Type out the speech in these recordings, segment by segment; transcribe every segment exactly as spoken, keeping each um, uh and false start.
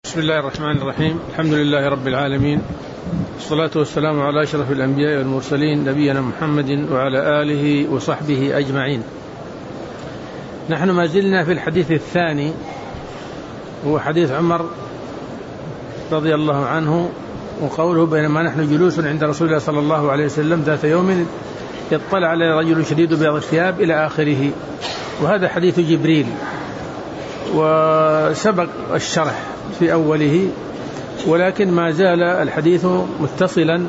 بسم الله الرحمن الرحيم. الحمد لله رب العالمين، والصلاة والسلام على أشرف الأنبياء والمرسلين نبينا محمد وعلى آله وصحبه أجمعين. نحن ما زلنا في الحديث الثاني، هو حديث عمر رضي الله عنه، وقوله: بينما نحن جلوس عند رسول الله صلى الله عليه وسلم ذات يوم اطلع على رجل شديد بياض الثياب إلى آخره. وهذا حديث جبريل، وسبق الشرح في أوله، ولكن ما زال الحديث متصلا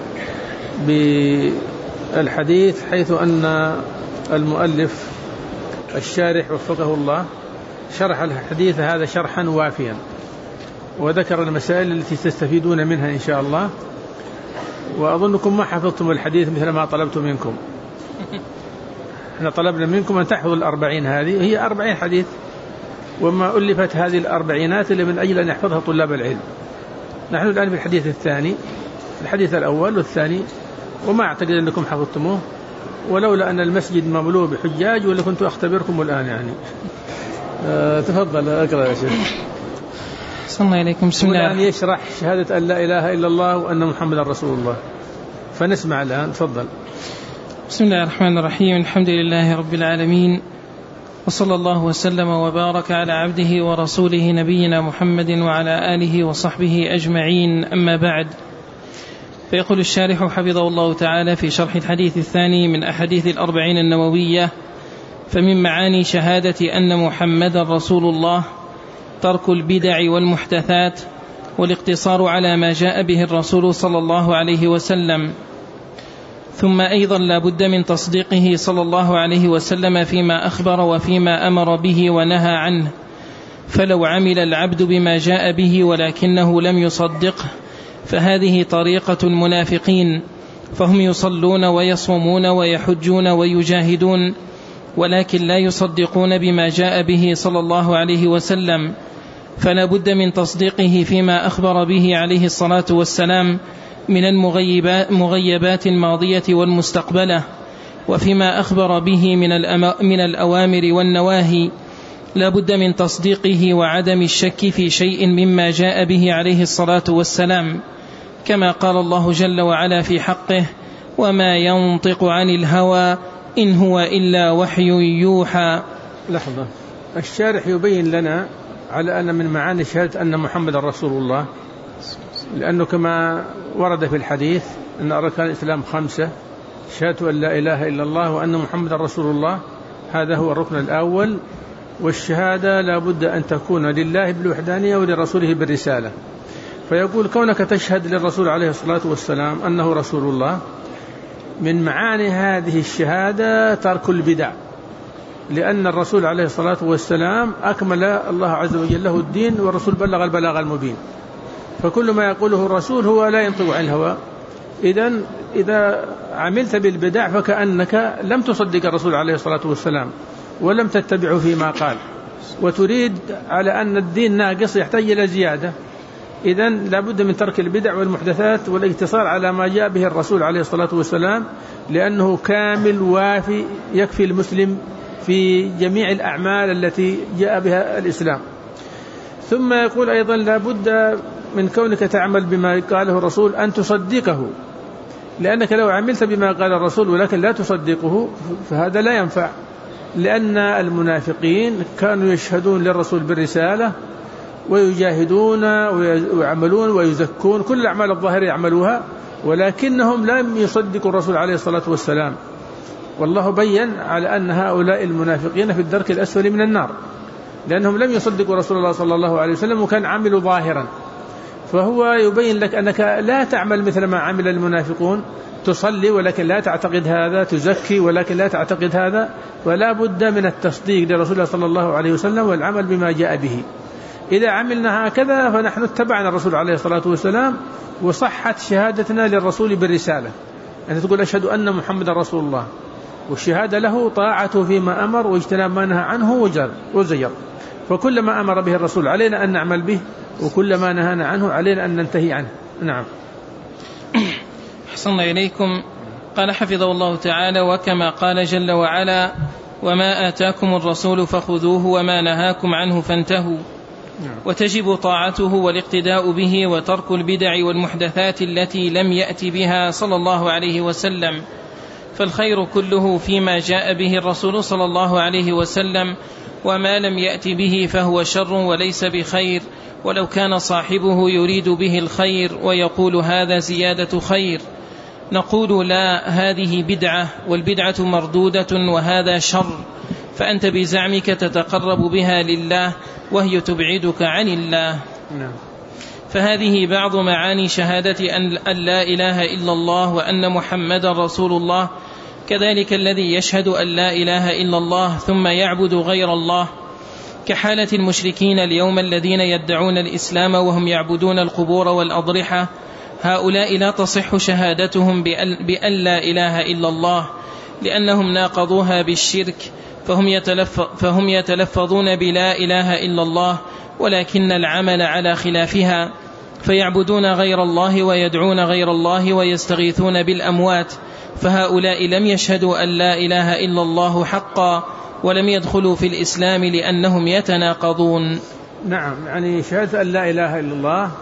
بالحديث، حيث أن المؤلف الشارح وفقه الله شرح الحديث هذا شرحا وافيا، وذكر المسائل التي تستفيدون منها إن شاء الله. وأظنكم ما حفظتم الحديث مثل ما طلبت منكم. احنا طلبنا منكم أن تحفظوا الأربعين، هذه هي أربعين حديث، وما ألفت هذه الأربعينات اللي من أجل أن يحفظها طلاب العلم. نحن الآن في الحديث الثاني، الحديث الأول والثاني، وما أعتقد أنكم حفظتموه، ولولا أن المسجد مملوء بحجاج ولا كنت أختبركم الآن يعني. أه تفضل أقرأ يا شيخ. صلى الله عليكم. بسم الله. والآن يشرح شهادة أن لا إله إلا الله وأن محمد رسول الله، فنسمع الآن. تفضل. بسم الله الرحمن الرحيم. الحمد لله رب العالمين، وصلى الله وسلم وبارك على عبده ورسوله نبينا محمد وعلى آله وصحبه أجمعين، أما بعد. فيقول الشارح حفظه الله تعالى في شرح الحديث الثاني من أحاديث الأربعين النووية: فمن معاني شهادة أن محمد رسول الله ترك البدع والمحدثات، والاقتصار على ما جاء به الرسول صلى الله عليه وسلم. ثم أيضا لا بد من تصديقه صلى الله عليه وسلم فيما أخبر وفيما أمر به ونهى عنه. فلو عمل العبد بما جاء به ولكنه لم يصدقه فهذه طريقة المنافقين، فهم يصلون ويصومون ويحجون ويجاهدون، ولكن لا يصدقون بما جاء به صلى الله عليه وسلم. فلا بد من تصديقه فيما أخبر به عليه الصلاة والسلام من المغيبات الماضية والمستقبلة، وفيما أخبر به من الأوامر والنواهي. لا بد من تصديقه وعدم الشك في شيء مما جاء به عليه الصلاة والسلام، كما قال الله جل وعلا في حقه: وما ينطق عن الهوى إن هو إلا وحي يوحى. لحظة، الشارح يبين لنا على أن من معاني شهادة أن محمد رسول الله، لأنه كما ورد في الحديث أن أركان الإسلام خمسة: شهادة أن لا إله إلا الله وأن محمد رسول الله، هذا هو الركن الأول. والشهادة لا بد أن تكون لله بالوحدانية ولرسوله بالرسالة. فيقول: كونك تشهد للرسول عليه الصلاة والسلام أنه رسول الله، من معاني هذه الشهادة ترك البدع، لأن الرسول عليه الصلاة والسلام أكمل الله عز وجل له الدين، والرسول بلغ البلاغ المبين. فكل ما يقوله الرسول هو لا ينطق عن الهوى. إذن إذا عملت بالبدع فكأنك لم تصدق الرسول عليه الصلاة والسلام ولم تتبعه فيما قال، وتريد على أن الدين ناقص يحتاج إلى زيادة. إذن لابد من ترك البدع والمحدثات والاقتصار على ما جاء به الرسول عليه الصلاة والسلام، لأنه كامل وافي يكفي المسلم في جميع الأعمال التي جاء بها الإسلام. ثم يقول أيضا: لابد من كونك تعمل بما قاله الرسول أن تصدقه، لأنك لو عملت بما قال الرسول ولكن لا تصدقه فهذا لا ينفع، لأن المنافقين كانوا يشهدون للرسول بالرسالة ويجاهدون ويعملون ويزكون، كل الأعمال الظاهرة يعملوها، ولكنهم لم يصدقوا الرسول عليه الصلاة والسلام. والله بيّن على أن هؤلاء المنافقين في الدرك الأسفل من النار، لأنهم لم يصدقوا رسول الله صلى الله عليه وسلم وكان عملوا ظاهرا. فهو يبين لك أنك لا تعمل مثل ما عمل المنافقون، تصلي ولكن لا تعتقد هذا، تزكي ولكن لا تعتقد هذا. ولا بد من التصديق لرسول الله صلى الله عليه وسلم والعمل بما جاء به. إذا عملنا هكذا فنحن اتبعنا الرسول عليه الصلاة والسلام، وصحت شهادتنا للرسول بالرسالة. أنت تقول: أشهد أن محمد رسول الله، والشهادة له طاعته فيما أمر واجتناب ما نهى عنه وزجر. فكل ما أمر به الرسول علينا أن نعمل به، وكل ما نهانا عنه علينا أن ننتهي عنه. نعم. أحسن إليكم. قال حفظه الله تعالى: وكما قال جل وعلا: وما آتاكم الرسول فخذوه وما نهاكم عنه فانتهوا. وتجب طاعته والاقتداء به وترك البدع والمحدثات التي لم يأت بها صلى الله عليه وسلم، فالخير كله فيما جاء به الرسول صلى الله عليه وسلم، وما لم يأت به فهو شر وليس بخير، ولو كان صاحبه يريد به الخير ويقول هذا زيادة خير نقول لا، هذه بدعة والبدعة مردودة وهذا شر، فأنت بزعمك تتقرب بها لله وهي تبعدك عن الله. فهذه بعض معاني شهادة أن لا إله إلا الله وأن محمد رسول الله. كذلك الذي يشهد أن لا إله إلا الله ثم يعبد غير الله، كحالة المشركين اليوم الذين يدعون الإسلام وهم يعبدون القبور والأضرحة، هؤلاء لا تصح شهادتهم بأن لا إله إلا الله، لأنهم ناقضوها بالشرك، فهم, يتلف فهم يتلفظون بلا إله إلا الله ولكن العمل على خلافها، فيعبدون غير الله ويدعون غير الله ويستغيثون بالأموات، فهؤلاء لم يشهدوا أن لا إله إلا الله حقا ولم يدخلوا في الإسلام لأنهم يتناقضون. نعم، يعني شهادة أن لا إله إلا الله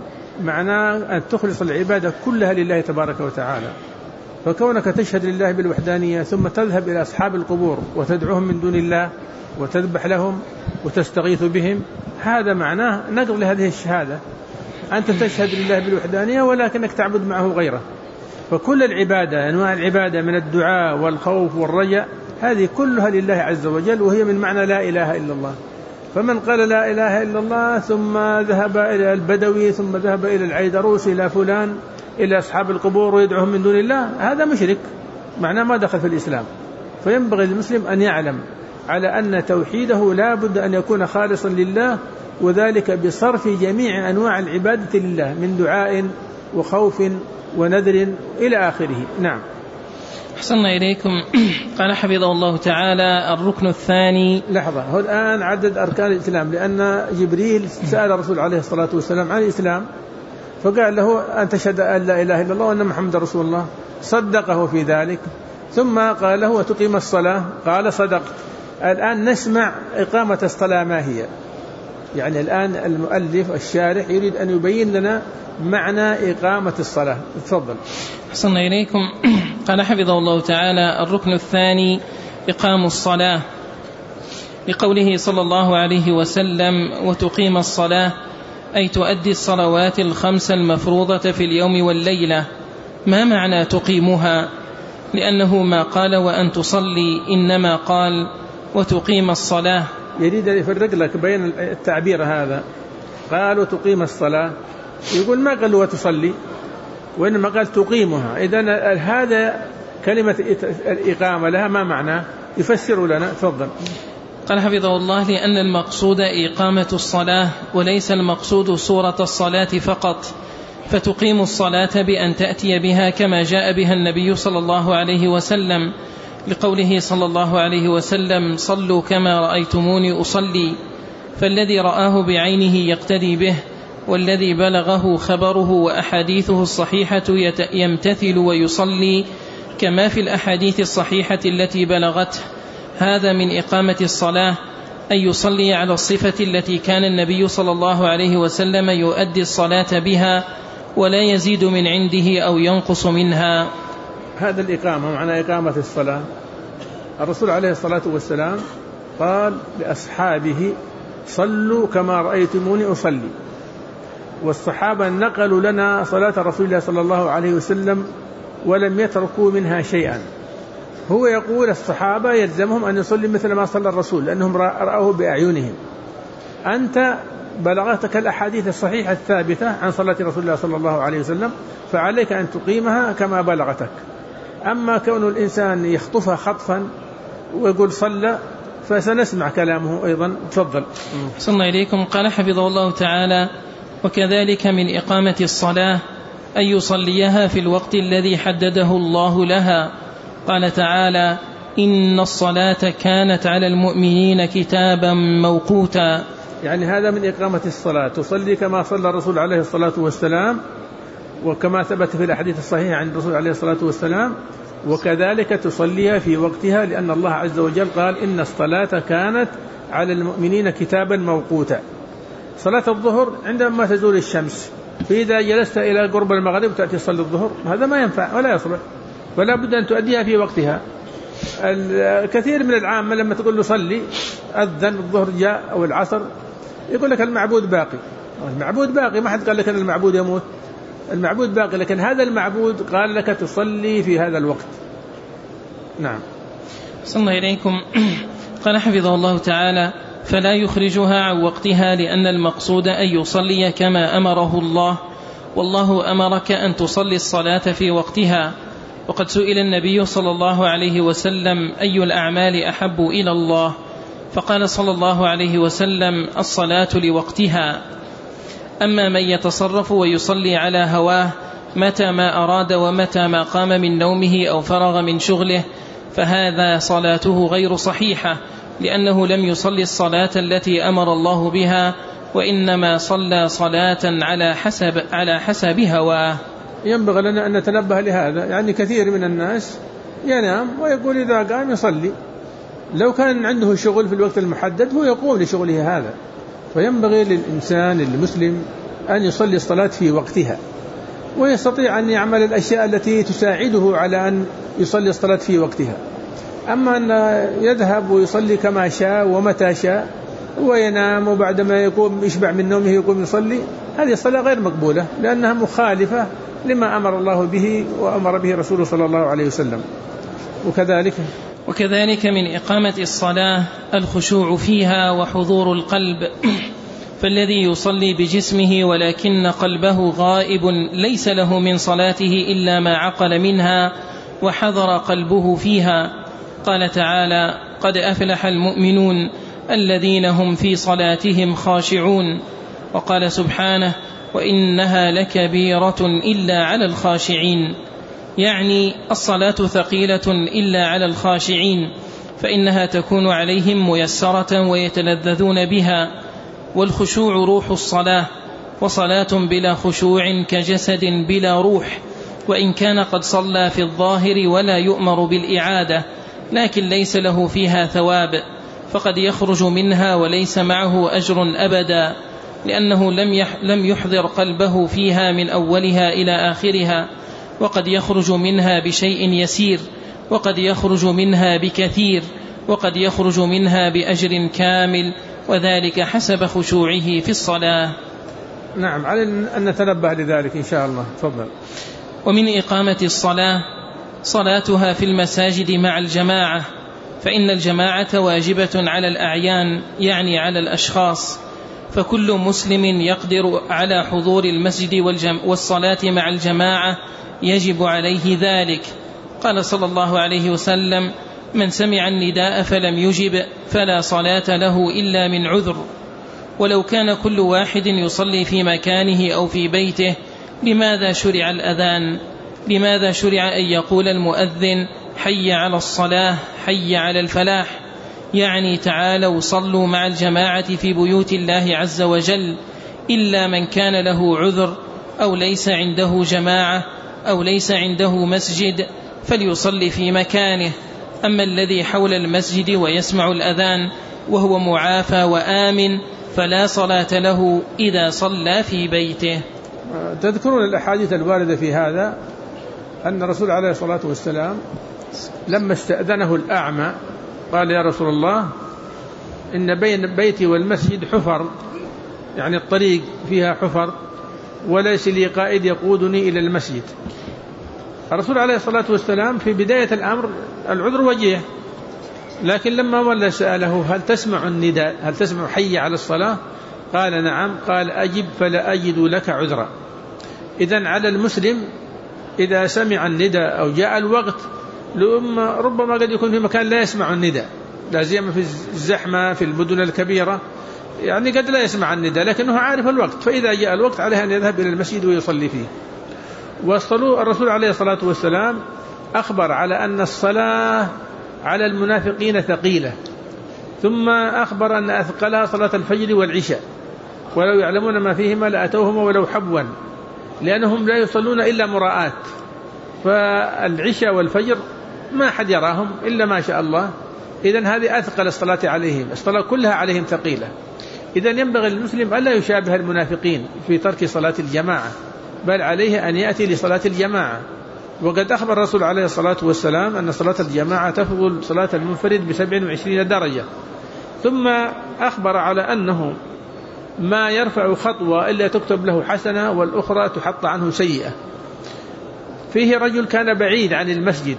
معناه أن تخلص العبادة كلها لله تبارك وتعالى، فكونك تشهد لله بالوحدانية ثم تذهب إلى أصحاب القبور وتدعوهم من دون الله وتذبح لهم وتستغيث بهم، هذا معناه نقض لهذه الشهادة. أنت تشهد لله بالوحدانية ولكنك تعبد معه غيره، فكل العبادة أنواع العبادة من الدعاء والخوف والرجاء هذه كلها لله عز وجل، وهي من معنى لا إله إلا الله. فمن قال لا إله إلا الله ثم ذهب إلى البدوي ثم ذهب إلى العيدروس إلى فلان إلى أصحاب القبور ويدعوهم من دون الله، هذا مشرك، معناه ما دخل في الإسلام. فينبغي المسلم أن يعلم على أن توحيده لا بد أن يكون خالصا لله، وذلك بصرف جميع أنواع العبادة لله من دعاء وخوف ونذر إلى آخره. نعم. أحسننا إليكم. قال حفظه الله تعالى الركن الثاني. لحظة، هو الآن عدد أركان الإسلام، لأن جبريل سأل الرسول عليه الصلاة والسلام عن الإسلام فقال له أن تشهد أن لا إله إلا الله وأن محمد رسول الله، صدقه في ذلك، ثم قال له وتقيم الصلاة، قال صدقت. الآن نسمع إقامة الصلاة ما هي، يعني الآن المؤلف الشارح يريد أن يبين لنا معنى إقامة الصلاة. تفضل. حسنا إليكم. قال حفظه الله تعالى الركن الثاني إقام الصلاة، لقوله صلى الله عليه وسلم وتقيم الصلاة، أي تؤدي الصلوات الخمس المفروضة في اليوم والليلة. ما معنى تقيمها؟ لأنه ما قال وأن تصلي، إنما قال وتقيم الصلاة. يريد أن يفرق لك بين التعبير هذا، قال وتقيم الصلاة، يقول ما قال وتصلي وإنما قال تقيمها. إذن هذا كلمة الإقامة لها ما معنى؟ يفسر لنا. تفضل. قال حفظه الله لأن المقصود إقامة الصلاة وليس المقصود صورة الصلاة فقط، فتقيم الصلاة بأن تأتي بها كما جاء بها النبي صلى الله عليه وسلم، لقوله صلى الله عليه وسلم صلوا كما رأيتموني أصلي، فالذي رآه بعينه يقتدي به، والذي بلغه خبره وأحاديثه الصحيحة يمتثل ويصلي كما في الأحاديث الصحيحة التي بلغته. هذا من إقامة الصلاة، أن يصلي على الصفة التي كان النبي صلى الله عليه وسلم يؤدي الصلاة بها ولا يزيد من عنده أو ينقص منها. هذا الإقامة معنى إقامة الصلاة. الرسول عليه الصلاة والسلام قال لأصحابه صلوا كما رأيتموني أصلي، والصحابة نقلوا لنا صلاة رسول الله صلى الله عليه وسلم ولم يتركوا منها شيئا. هو يقول الصحابة يلزمهم أن يصلي مثل ما صلى الرسول لأنهم رأوه بأعينهم. أنت بلغتك الأحاديث الصحيحة الثابتة عن صلاة رسول الله صلى الله عليه وسلم، فعليك أن تقيمها كما بلغتك. أما كون الإنسان يخطفها خطفا ويقول صلى فسنسمع كلامه أيضا. تفضل. صلى إليكم. قال حفظه الله تعالى وكذلك من إقامة الصلاة أن يصليها في الوقت الذي حدده الله لها. قال تعالى إن الصلاة كانت على المؤمنين كتابا موقوتا، يعني هذا من إقامة الصلاة، تصلي كما صلى الرسول عليه الصلاة والسلام وكما ثبت في الأحاديث الصحيحة عن الرسول عليه الصلاة والسلام، وكذلك تصليها في وقتها، لأن الله عز وجل قال إن الصلاة كانت على المؤمنين كتابا موقوتا. صلاة الظهر عندما تزول الشمس، فإذا جلست إلى قرب المغرب تأتي تصلي الظهر، هذا ما ينفع ولا يصلح، ولا بد أن تؤديها في وقتها. الكثير من العامة لما تقول له صلي، أذن الظهر جاء أو العصر، يقول لك المعبود باقي. المعبود باقي، ما حد قال لك أن المعبود يموت، المعبود باقي، لكن هذا المعبود قال لك تصلي في هذا الوقت. نعم. صلى الله إليكم. قال حفظه الله تعالى: فلا يخرجها عن وقتها، لأن المقصود أن يصلي كما أمره الله، والله أمرك أن تصلي الصلاة في وقتها. وقد سئل النبي صلى الله عليه وسلم: أي الأعمال أحب إلى الله؟ فقال صلى الله عليه وسلم: الصلاة لوقتها. أما من يتصرف ويصلي على هواه متى ما أراد ومتى ما قام من نومه أو فرغ من شغله، فهذا صلاته غير صحيحة، لأنه لم يصلي الصلاة التي أمر الله بها، وإنما صلى صلاة على حسب على حسب هواه. ينبغي لنا أن نتنبه لهذا، يعني كثير من الناس ينام ويقول إذا قام يصلي، لو كان عنده شغل في الوقت المحدد هو يقوم لشغله هذا. فينبغي للإنسان المسلم أن يصلي الصلاة في وقتها، ويستطيع أن يعمل الأشياء التي تساعده على أن يصلي الصلاة في وقتها. أما أن يذهب ويصلي كما شاء ومتى شاء وينام وبعدما يقوم يشبع من نومه يقوم يصلي، هذه الصلاة غير مقبولة، لأنها مخالفة لما أمر الله به وأمر به رسوله صلى الله عليه وسلم. وكذلك وكذلك من إقامة الصلاة الخشوع فيها وحضور القلب، فالذي يصلي بجسمه ولكن قلبه غائب ليس له من صلاته إلا ما عقل منها وحضر قلبه فيها. قال تعالى: قد أفلح المؤمنون الذين هم في صلاتهم خاشعون. وقال سبحانه: وإنها لكبيرة إلا على الخاشعين، يعني الصلاة ثقيلة إلا على الخاشعين، فإنها تكون عليهم ميسرة ويتلذذون بها. والخشوع روح الصلاة، وصلاة بلا خشوع كجسد بلا روح، وإن كان قد صلى في الظاهر ولا يؤمر بالإعادة، لكن ليس له فيها ثواب، فقد يخرج منها وليس معه أجر أبدا، لأنه لم يحضر قلبه فيها من أولها إلى آخرها. وقد يخرج منها بشيء يسير، وقد يخرج منها بكثير، وقد يخرج منها بأجر كامل، وذلك حسب خشوعه في الصلاة. نعم، على أن نتنبه لذلك إن شاء الله. تفضل. ومن إقامة الصلاة صلاتها في المساجد مع الجماعة، فإن الجماعة واجبة على الأعيان، يعني على الأشخاص، فكل مسلم يقدر على حضور المسجد والصلاة مع الجماعة يجب عليه ذلك. قال صلى الله عليه وسلم: من سمع النداء فلم يجب فلا صلاة له إلا من عذر. ولو كان كل واحد يصلي في مكانه أو في بيته، لماذا شرع الأذان؟ لماذا شرع أن يقول المؤذن: حي على الصلاة، حي على الفلاح؟ يعني تعالوا صلوا مع الجماعة في بيوت الله عز وجل، إلا من كان له عذر أو ليس عنده جماعة أو ليس عنده مسجد فليصلي في مكانه. أما الذي حول المسجد ويسمع الأذان وهو معافى وآمن فلا صلاة له إذا صلى في بيته. تذكرون الأحاديث الواردة في هذا، أن الرسول عليه الصلاة والسلام لما استأذنه الأعمى قال: يا رسول الله، إن بين بيتي والمسجد حفر، يعني الطريق فيها حفر، وليس لي قائد يقودني إلى المسجد. الرسول عليه الصلاة والسلام في بداية الأمر العذر وجيه، لكن لما ولى سأله: هل تسمع النداء؟ هل تسمع حي على الصلاة؟ قال: نعم. قال: أجب فلا أجد لك عذرا. إذن على المسلم إذا سمع النداء أو جاء الوقت، ربما قد يكون في مكان لا يسمع النداء، لا سيما في الزحمة في المدن الكبيرة، يعني قد لا يسمع النداء لكنه عارف الوقت، فإذا جاء الوقت عليه أن يذهب إلى المسجد ويصلي فيه. والصلاة الرسول عليه الصلاة والسلام أخبر على أن الصلاة على المنافقين ثقيلة، ثم أخبر أن أثقلها صلاة الفجر والعشاء، ولو يعلمون ما فيهما لأتوهما ولو حبوا، لأنهم لا يصلون إلا مراءات، فالعشاء والفجر ما حد يراهم إلا ما شاء الله. إذن هذه أثقل الصلاة عليهم، الصلاة كلها عليهم ثقيلة. إذن ينبغي للمسلم ألا يشابه المنافقين في ترك صلاة الجماعة، بل عليه أن يأتي لصلاة الجماعة. وقد أخبر الرسول عليه الصلاة والسلام أن صلاة الجماعة تفضل صلاة المنفرد بسبع وعشرين درجة. ثم أخبر على أنه ما يرفع خطوة إلا تكتب له حسنة والأخرى تحط عنه سيئة. فيه رجل كان بعيد عن المسجد،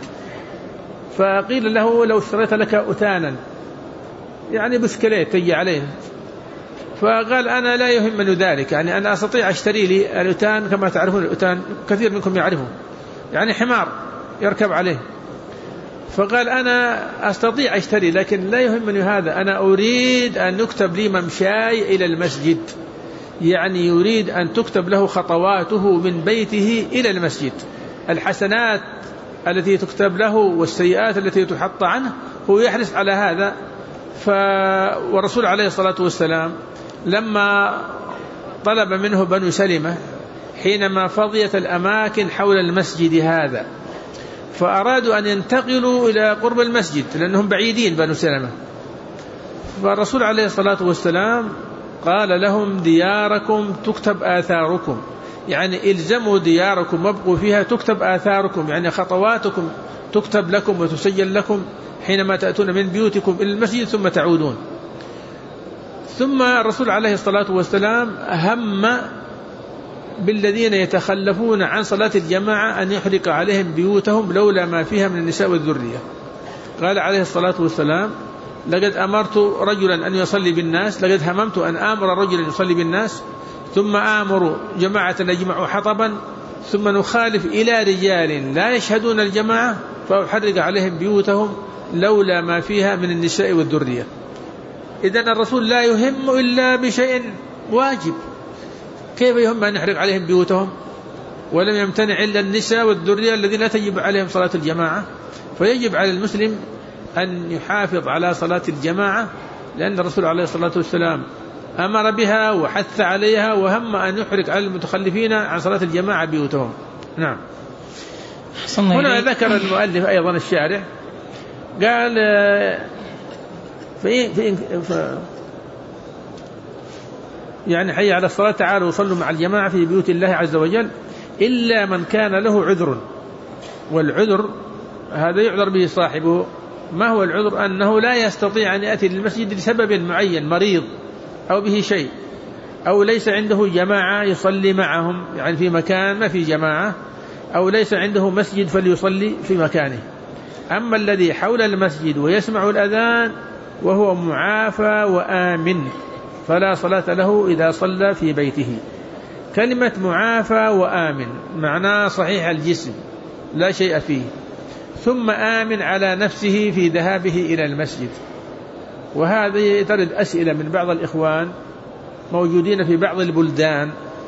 فقيل له لو اشتريت لك أتانا، يعني بسكليت تجي عليه، فقال أنا لا يهمني ذلك، يعني أنا أستطيع أشتري لي الأتان كما تعرفون الأتان كثير منكم يعرفه، يعني حمار يركب عليه. فقال أنا أستطيع أشتري لكن لا يهمني هذا، أنا أريد أن يكتب لي ممشاي إلى المسجد، يعني يريد أن تكتب له خطواته من بيته إلى المسجد، الحسنات التي تكتب له والسيئات التي تحط عنه، هو يحرص على هذا. ف... والرسول عليه الصلاة والسلام لما طلب منه بنو سلمة حينما فضيت الأماكن حول المسجد هذا، فأرادوا أن ينتقلوا إلى قرب المسجد لأنهم بعيدين بنو سلمة، فالرسول عليه الصلاة والسلام قال لهم دياركم تكتب آثاركم، يعني إلزموا دياركم وابقوا فيها تكتب آثاركم، يعني خطواتكم تكتب لكم وتسجل لكم حينما تأتون من بيوتكم إلى المسجد ثم تعودون. ثم الرسول عليه الصلاة والسلام هم بالذين يتخلفون عن صلاة الجماعة أن يحرق عليهم بيوتهم لولا ما فيها من النساء والذرية. قال عليه الصلاة والسلام لقد أمرت رجلا أن يصلي بالناس، لقد هممت أن آمر رجلا يصلي بالناس ثم آمر جماعة يجمعوا حطبا ثم نخالف إلى رجال لا يشهدون الجماعة فأحرق عليهم بيوتهم لولا ما فيها من النساء والذرية. إذن الرسول لا يهم إلا بشيء واجب، كيف يهم أن يحرق عليهم بيوتهم؟ ولم يمتنع إلا النساء والذرية الذين لا تجب عليهم صلاة الجماعة. فيجب على المسلم أن يحافظ على صلاة الجماعة، لأن الرسول عليه الصلاة والسلام أمر بها وحث عليها وهم أن يحرق على المتخلفين عن صلاة الجماعة بيوتهم. نعم. هنا ذكر المؤلف أيضا الشارع قال فإن فإن ف يعني حي على الصلاة تعالوا وصلوا مع الجماعة في بيوت الله عز وجل إلا من كان له عذر. والعذر هذا يعذر به صاحبه. ما هو العذر؟ أنه لا يستطيع أن يأتي للمسجد لسبب معين، مريض أو به شيء، أو ليس عنده جماعة يصلي معهم، يعني في مكان ما في جماعة، أو ليس عنده مسجد فليصلي في مكانه. أما الذي حول المسجد ويسمع الأذان وهو معافى وآمن فلا صلاة له إذا صلى في بيته. كلمة معافى وآمن معناه صحيح الجسم لا شيء فيه، ثم آمن على نفسه في ذهابه إلى المسجد. وهذه ترد أسئلة من بعض الإخوان موجودين في بعض البلدان،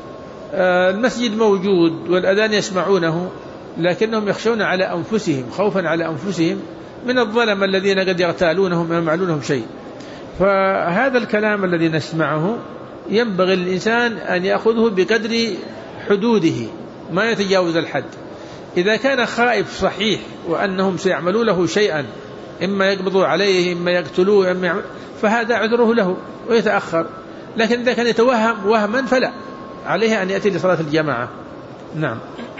المسجد موجود والأذان يسمعونه لكنهم يخشون على أنفسهم، خوفا على أنفسهم من الظلم الذين قد يغتالونهم ويعملونهم شيء. فهذا الكلام الذي نسمعه ينبغي للإنسان أن يأخذه بقدر حدوده ما يتجاوز الحد. إذا كان خائف صحيح وأنهم سيعملوا له شيئا، إما يقبضوا عليه إما يقتلوه إما يعمل، فهذا عذره له ويتأخر. لكن إذا كان يتوهم وهما فلا، عليه أن يأتي لصلاة الجماعة. نعم.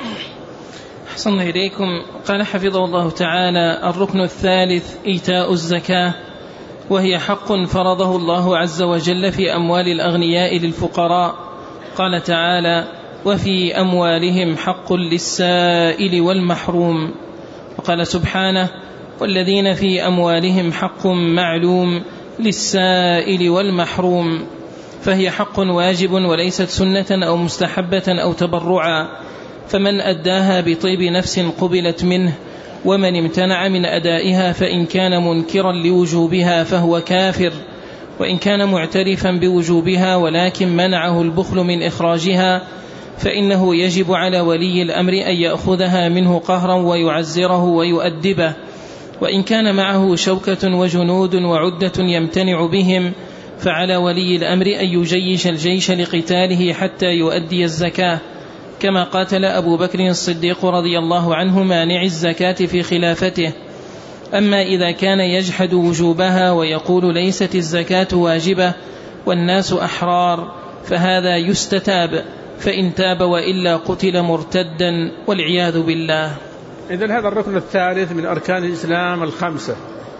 أحسن إليكم. قال حفظه الله تعالى: الركن الثالث إيتاء الزكاة، وهي حق فرضه الله عز وجل في أموال الأغنياء للفقراء. قال تعالى: وفي أموالهم حق للسائل والمحروم. وقال سبحانه: والذين في أموالهم حق معلوم للسائل والمحروم. فهي حق واجب وليست سنة أو مستحبة أو تبرعا، فمن أداها بطيب نفس قبلت منه، ومن امتنع من أدائها فإن كان منكرا لوجوبها فهو كافر، وإن كان معترفا بوجوبها ولكن منعه البخل من إخراجها فإنه يجب على ولي الأمر أن يأخذها منه قهرا ويعزره ويؤدبه. وإن كان معه شوكة وجنود وعدة يمتنع بهم فعلى ولي الأمر أن يجيش الجيش لقتاله حتى يؤدي الزكاة، كما قاتل أبو بكر الصديق رضي الله عنه مانع الزكاة في خلافته. أما إذا كان يجحد وجوبها ويقول ليست الزكاة واجبة والناس أحرار، فهذا يستتاب، فإن تاب وإلا قتل مرتدا والعياذ بالله. إذن هذا الركن الثالث من أركان الإسلام الخمسة.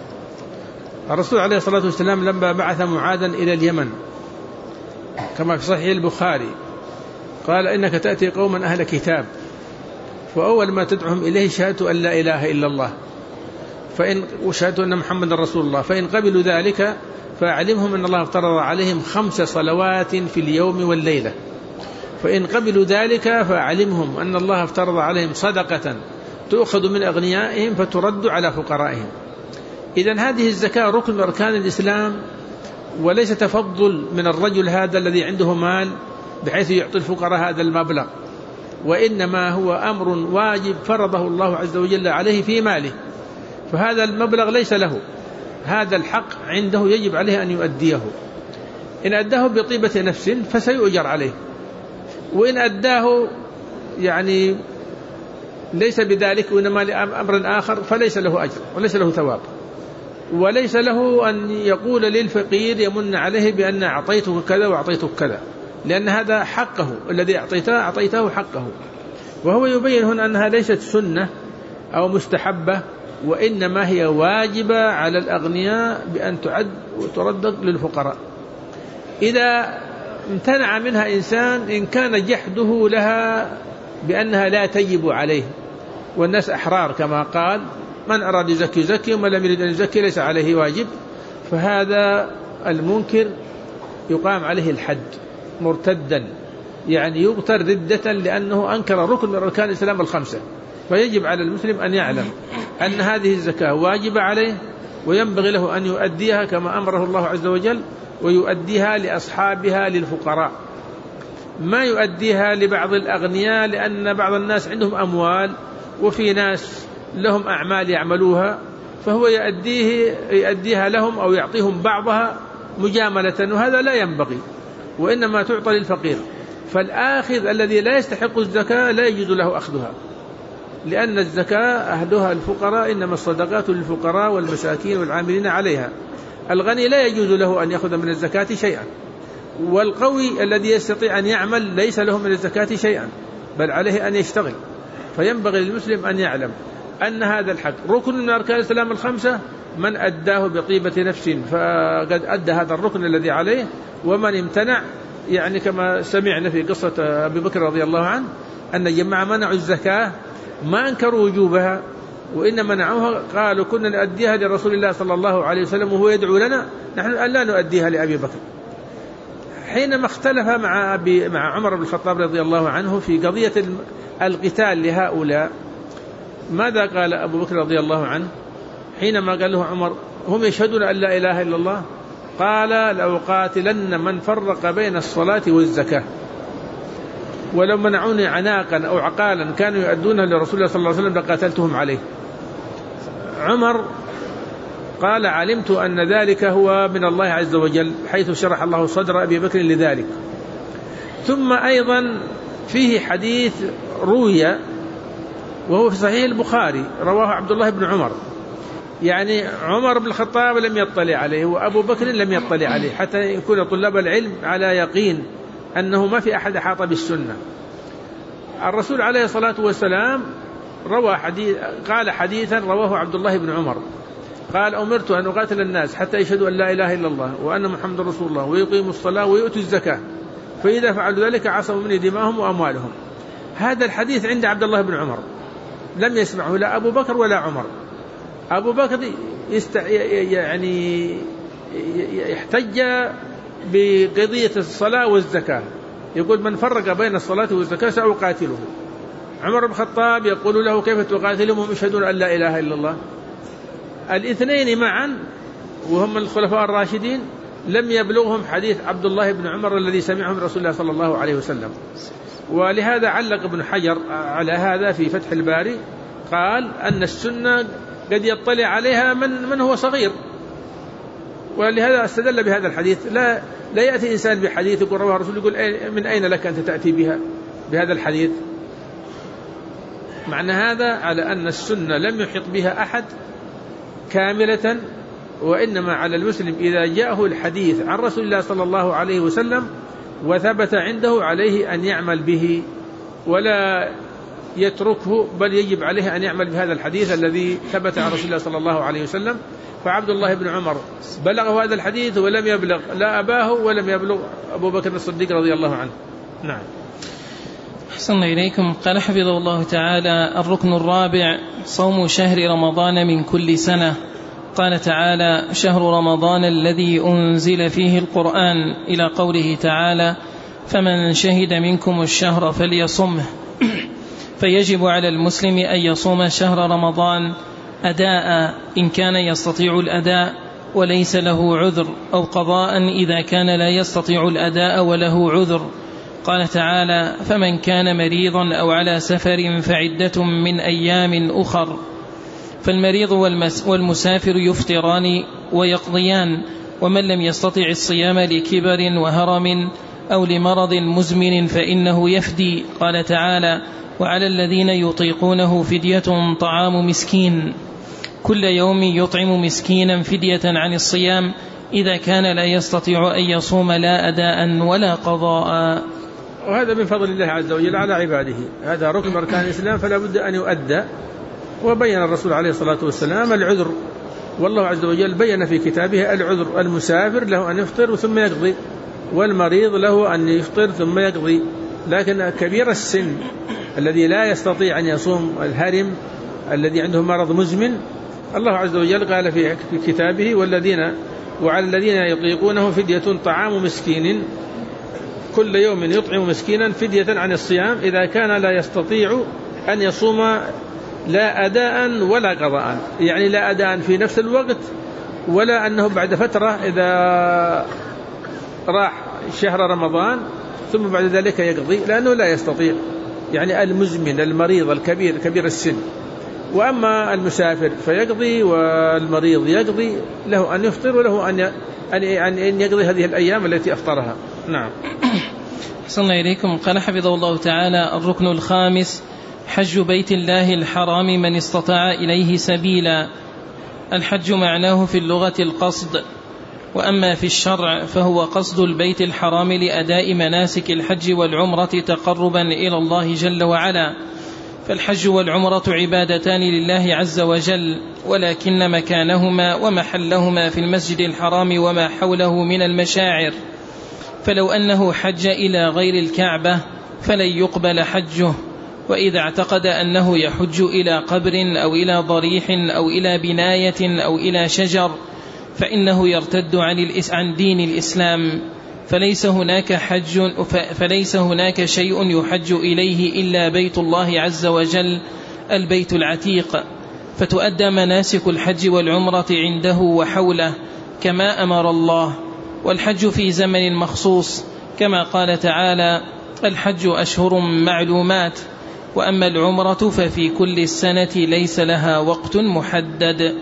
الرسول عليه الصلاة والسلام لما بعث معاذا إلى اليمن كما في صحيح البخاري قال إنك تأتي قوما أهل كتاب، فأول ما تدعهم إليه شهادة أن لا إله إلا الله فإن وشهادة أن محمد رسول الله، فإن قبلوا ذلك فأعلمهم أن الله افترض عليهم خمس صلوات في اليوم والليلة، فإن قبلوا ذلك فأعلمهم أن الله افترض عليهم صدقة تؤخذ من أغنيائهم فترد على فقرائهم. إذن هذه الزكاة ركن من أركان الإسلام، وليس تفضل من الرجل هذا الذي عنده مال بحيث يعطي الفقراء هذا المبلغ، وإنما هو أمر واجب فرضه الله عز وجل عليه في ماله، فهذا المبلغ ليس له، هذا الحق عنده يجب عليه أن يؤديه. إن أداه بطيبة نفس فسيؤجر عليه، وإن أداه يعني ليس بذلك وإنما لأمر آخر فليس له أجر وليس له ثواب، وليس له أن يقول للفقير يمن عليه بأن أعطيته كذا وأعطيته كذا، لأن هذا حقه الذي أعطيته أعطيته حقه. وهو يبين هنا أنها ليست سنة أو مستحبة، وإنما هي واجبة على الأغنياء بأن تعد وتردد للفقراء. إذا امتنع منها إنسان إن كان جحده لها بأنها لا تجب عليه، والناس أحرار كما قال من أراد يزكي يزكي ومن لم يريد أن يزكي ليس عليه واجب، فهذا المنكر يقام عليه الحد مرتدا، يعني يقتل ردة لأنه أنكر ركن من أركان الإسلام الخمسة. فيجب على المسلم أن يعلم أن هذه الزكاة واجبة عليه، وينبغي له أن يؤديها كما أمره الله عز وجل، ويؤديها لأصحابها للفقراء، ما يؤديها لبعض الأغنياء، لأن بعض الناس عندهم أموال وفي ناس لهم أعمال يعملوها، فهو يؤديه يؤديها لهم أو يعطيهم بعضها مجاملة، وهذا لا ينبغي، وإنما تعطى للفقير. فالآخذ الذي لا يستحق الزكاة لا يجوز له أخذها، لأن الزكاة أهلها الفقراء، إنما الصدقات للفقراء والمساكين والعاملين عليها. الغني لا يجوز له أن يأخذ من الزكاة شيئا، والقوي الذي يستطيع أن يعمل ليس له من الزكاة شيئا، بل عليه أن يشتغل. فينبغي للمسلم أن يعلم أن هذا الحق ركن من أركان الإسلام الخمسة، من أداه بطيبة نفس فقد أدى هذا الركن الذي عليه، ومن امتنع يعني كما سمعنا في قصة أبي بكر رضي الله عنه أن جماعة منعوا الزكاة ما أنكروا وجوبها، وإن منعوها قالوا كنا نؤديها لرسول الله صلى الله عليه وسلم وهو يدعو لنا، نحن لا نؤديها لأبي بكر. حينما اختلف مع, أبي مع عمر بن الخطاب رضي الله عنه في قضية القتال لهؤلاء، ماذا قال أبو بكر رضي الله عنه حينما قال له عمر هم يشهدون أن لا إله إلا الله؟ قال لو قاتلن من فرق بين الصلاة والزكاة، ولو منعوني عناقا أو عقالا كانوا يؤدونها لرسول الله صلى الله عليه وسلم لقاتلتهم عليه. عمر قال علمت أن ذلك هو من الله عز وجل، حيث شرح الله صدر أبي بكر لذلك. ثم أيضا فيه حديث روي وهو في صحيح البخاري رواه عبد الله بن عمر، يعني عمر بن الخطاب لم يطلع عليه وأبو بكر لم يطلع عليه، حتى يكون طلاب العلم على يقين أنه ما في أحد أحاط بالسنة. الرسول عليه الصلاة والسلام روى حديث قال حديثا رواه عبد الله بن عمر قال أمرت أن أقاتل الناس حتى يشهدوا أن لا إله إلا الله وأن محمد رسول الله ويقيموا الصلاة ويؤتوا الزكاة، فإذا فعلوا ذلك عصموا مني دماءهم وأموالهم. هذا الحديث عند عبد الله بن عمر لم يسمعه لا أبو بكر ولا عمر. أبو بكر يست... يعني يحتج بقضية الصلاة والزكاة، يقول من فرق بين الصلاة والزكاة سأقاتله. عمر بن الخطاب يقول له كيف تقاتلهم وهم يشهدون أن لا إله إلا الله؟ الاثنين معا وهم الخلفاء الراشدين لم يبلغهم حديث عبد الله بن عمر الذي سمعه من رسول الله صلى الله عليه وسلم. ولهذا علق ابن حجر على هذا في فتح الباري، قال أن السنة قد يطلع عليها من, من هو صغير، ولهذا استدل بهذا الحديث. لا, لا يأتي إنسان بحديث يقول رواه رسول يقول من أين لك أنت تأتي بها بهذا الحديث؟ معنى هذا على أن السنة لم يحط بها أحد كاملة وإنما على المسلم إذا جاءه الحديث عن رسول الله صلى الله عليه وسلم وثبت عنده عليه أن يعمل به ولا يتركه، بل يجب عليه أن يعمل بهذا الحديث الذي ثبت عن رسول الله صلى الله عليه وسلم. فعبد الله بن عمر بلغه هذا الحديث ولم يبلغ لا أباه ولم يبلغ أبو بكر الصديق رضي الله عنه. نعم. أحسن إليكم. قال حفظه الله تعالى: الركن الرابع صوم شهر رمضان من كل سنة. قال تعالى: شهر رمضان الذي أنزل فيه القرآن، إلى قوله تعالى: فمن شهد منكم الشهر فليصمه. فيجب على المسلم أن يصوم شهر رمضان أداء إن كان يستطيع الأداء وليس له عذر، أو قضاء إذا كان لا يستطيع الأداء وله عذر. قال تعالى: فمن كان مريضا أو على سفر فعدة من أيام أخر. فالمريض والمسافر يفطران ويقضيان، ومن لم يستطع الصيام لكبر وهرم أو لمرض مزمن فإنه يفدي. قال تعالى: وعلى الذين يطيقونه فدية طعام مسكين. كل يوم يطعم مسكينا فدية عن الصيام إذا كان لا يستطيع أن يصوم لا أداء ولا قضاء. وهذا من فضل الله عز وجل على عباده، هذا ركن أركان الإسلام فلا بد أن يؤدى. وبين الرسول عليه الصلاة والسلام العذر، والله عز وجل بين في كتابه العذر: المسافر له أن يفطر ثم يقضي، والمريض له أن يفطر ثم يقضي. لكن كبير السن الذي لا يستطيع أن يصوم، الهرم الذي عنده مرض مزمن، الله عز وجل قال في كتابه: والذين وعلى الذين يطيقونه فدية طعام مسكين. كل يوم يطعم مسكينا فدية عن الصيام إذا كان لا يستطيع أن يصوم لا أداء ولا قضاء، يعني لا أداء في نفس الوقت، ولا أنه بعد فترة إذا راح شهر رمضان ثم بعد ذلك يقضي، لأنه لا يستطيع، يعني المزمن المريض الكبير كبير السن. وأما المسافر فيقضي والمريض يقضي، له أن يفطر وله أن أن يقضي هذه الأيام التي أفطرها. نعم. صلى إليكم. قال حفظه الله تعالى: الركن الخامس حج بيت الله الحرام من استطاع إليه سبيلا. الحج معناه في اللغة القصد، وأما في الشرع فهو قصد البيت الحرام لأداء مناسك الحج والعمرة تقربا إلى الله جل وعلا. فالحج والعمرة عبادتان لله عز وجل، ولكن مكانهما ومحلهما في المسجد الحرام وما حوله من المشاعر. فلو أنه حج إلى غير الكعبة فلن يقبل حجه، وإذا اعتقد أنه يحج إلى قبر أو إلى ضريح أو إلى بناية أو إلى شجر فإنه يرتد عن دين الإسلام. فليس هناك حج فليس هناك شيء يحج إليه إلا بيت الله عز وجل البيت العتيق، فتؤدى مناسك الحج والعمرة عنده وحوله كما أمر الله. والحج في زمن مخصوص كما قال تعالى: الحج أشهر معلومات. وأما العمرة ففي كل السنة ليس لها وقت محدد.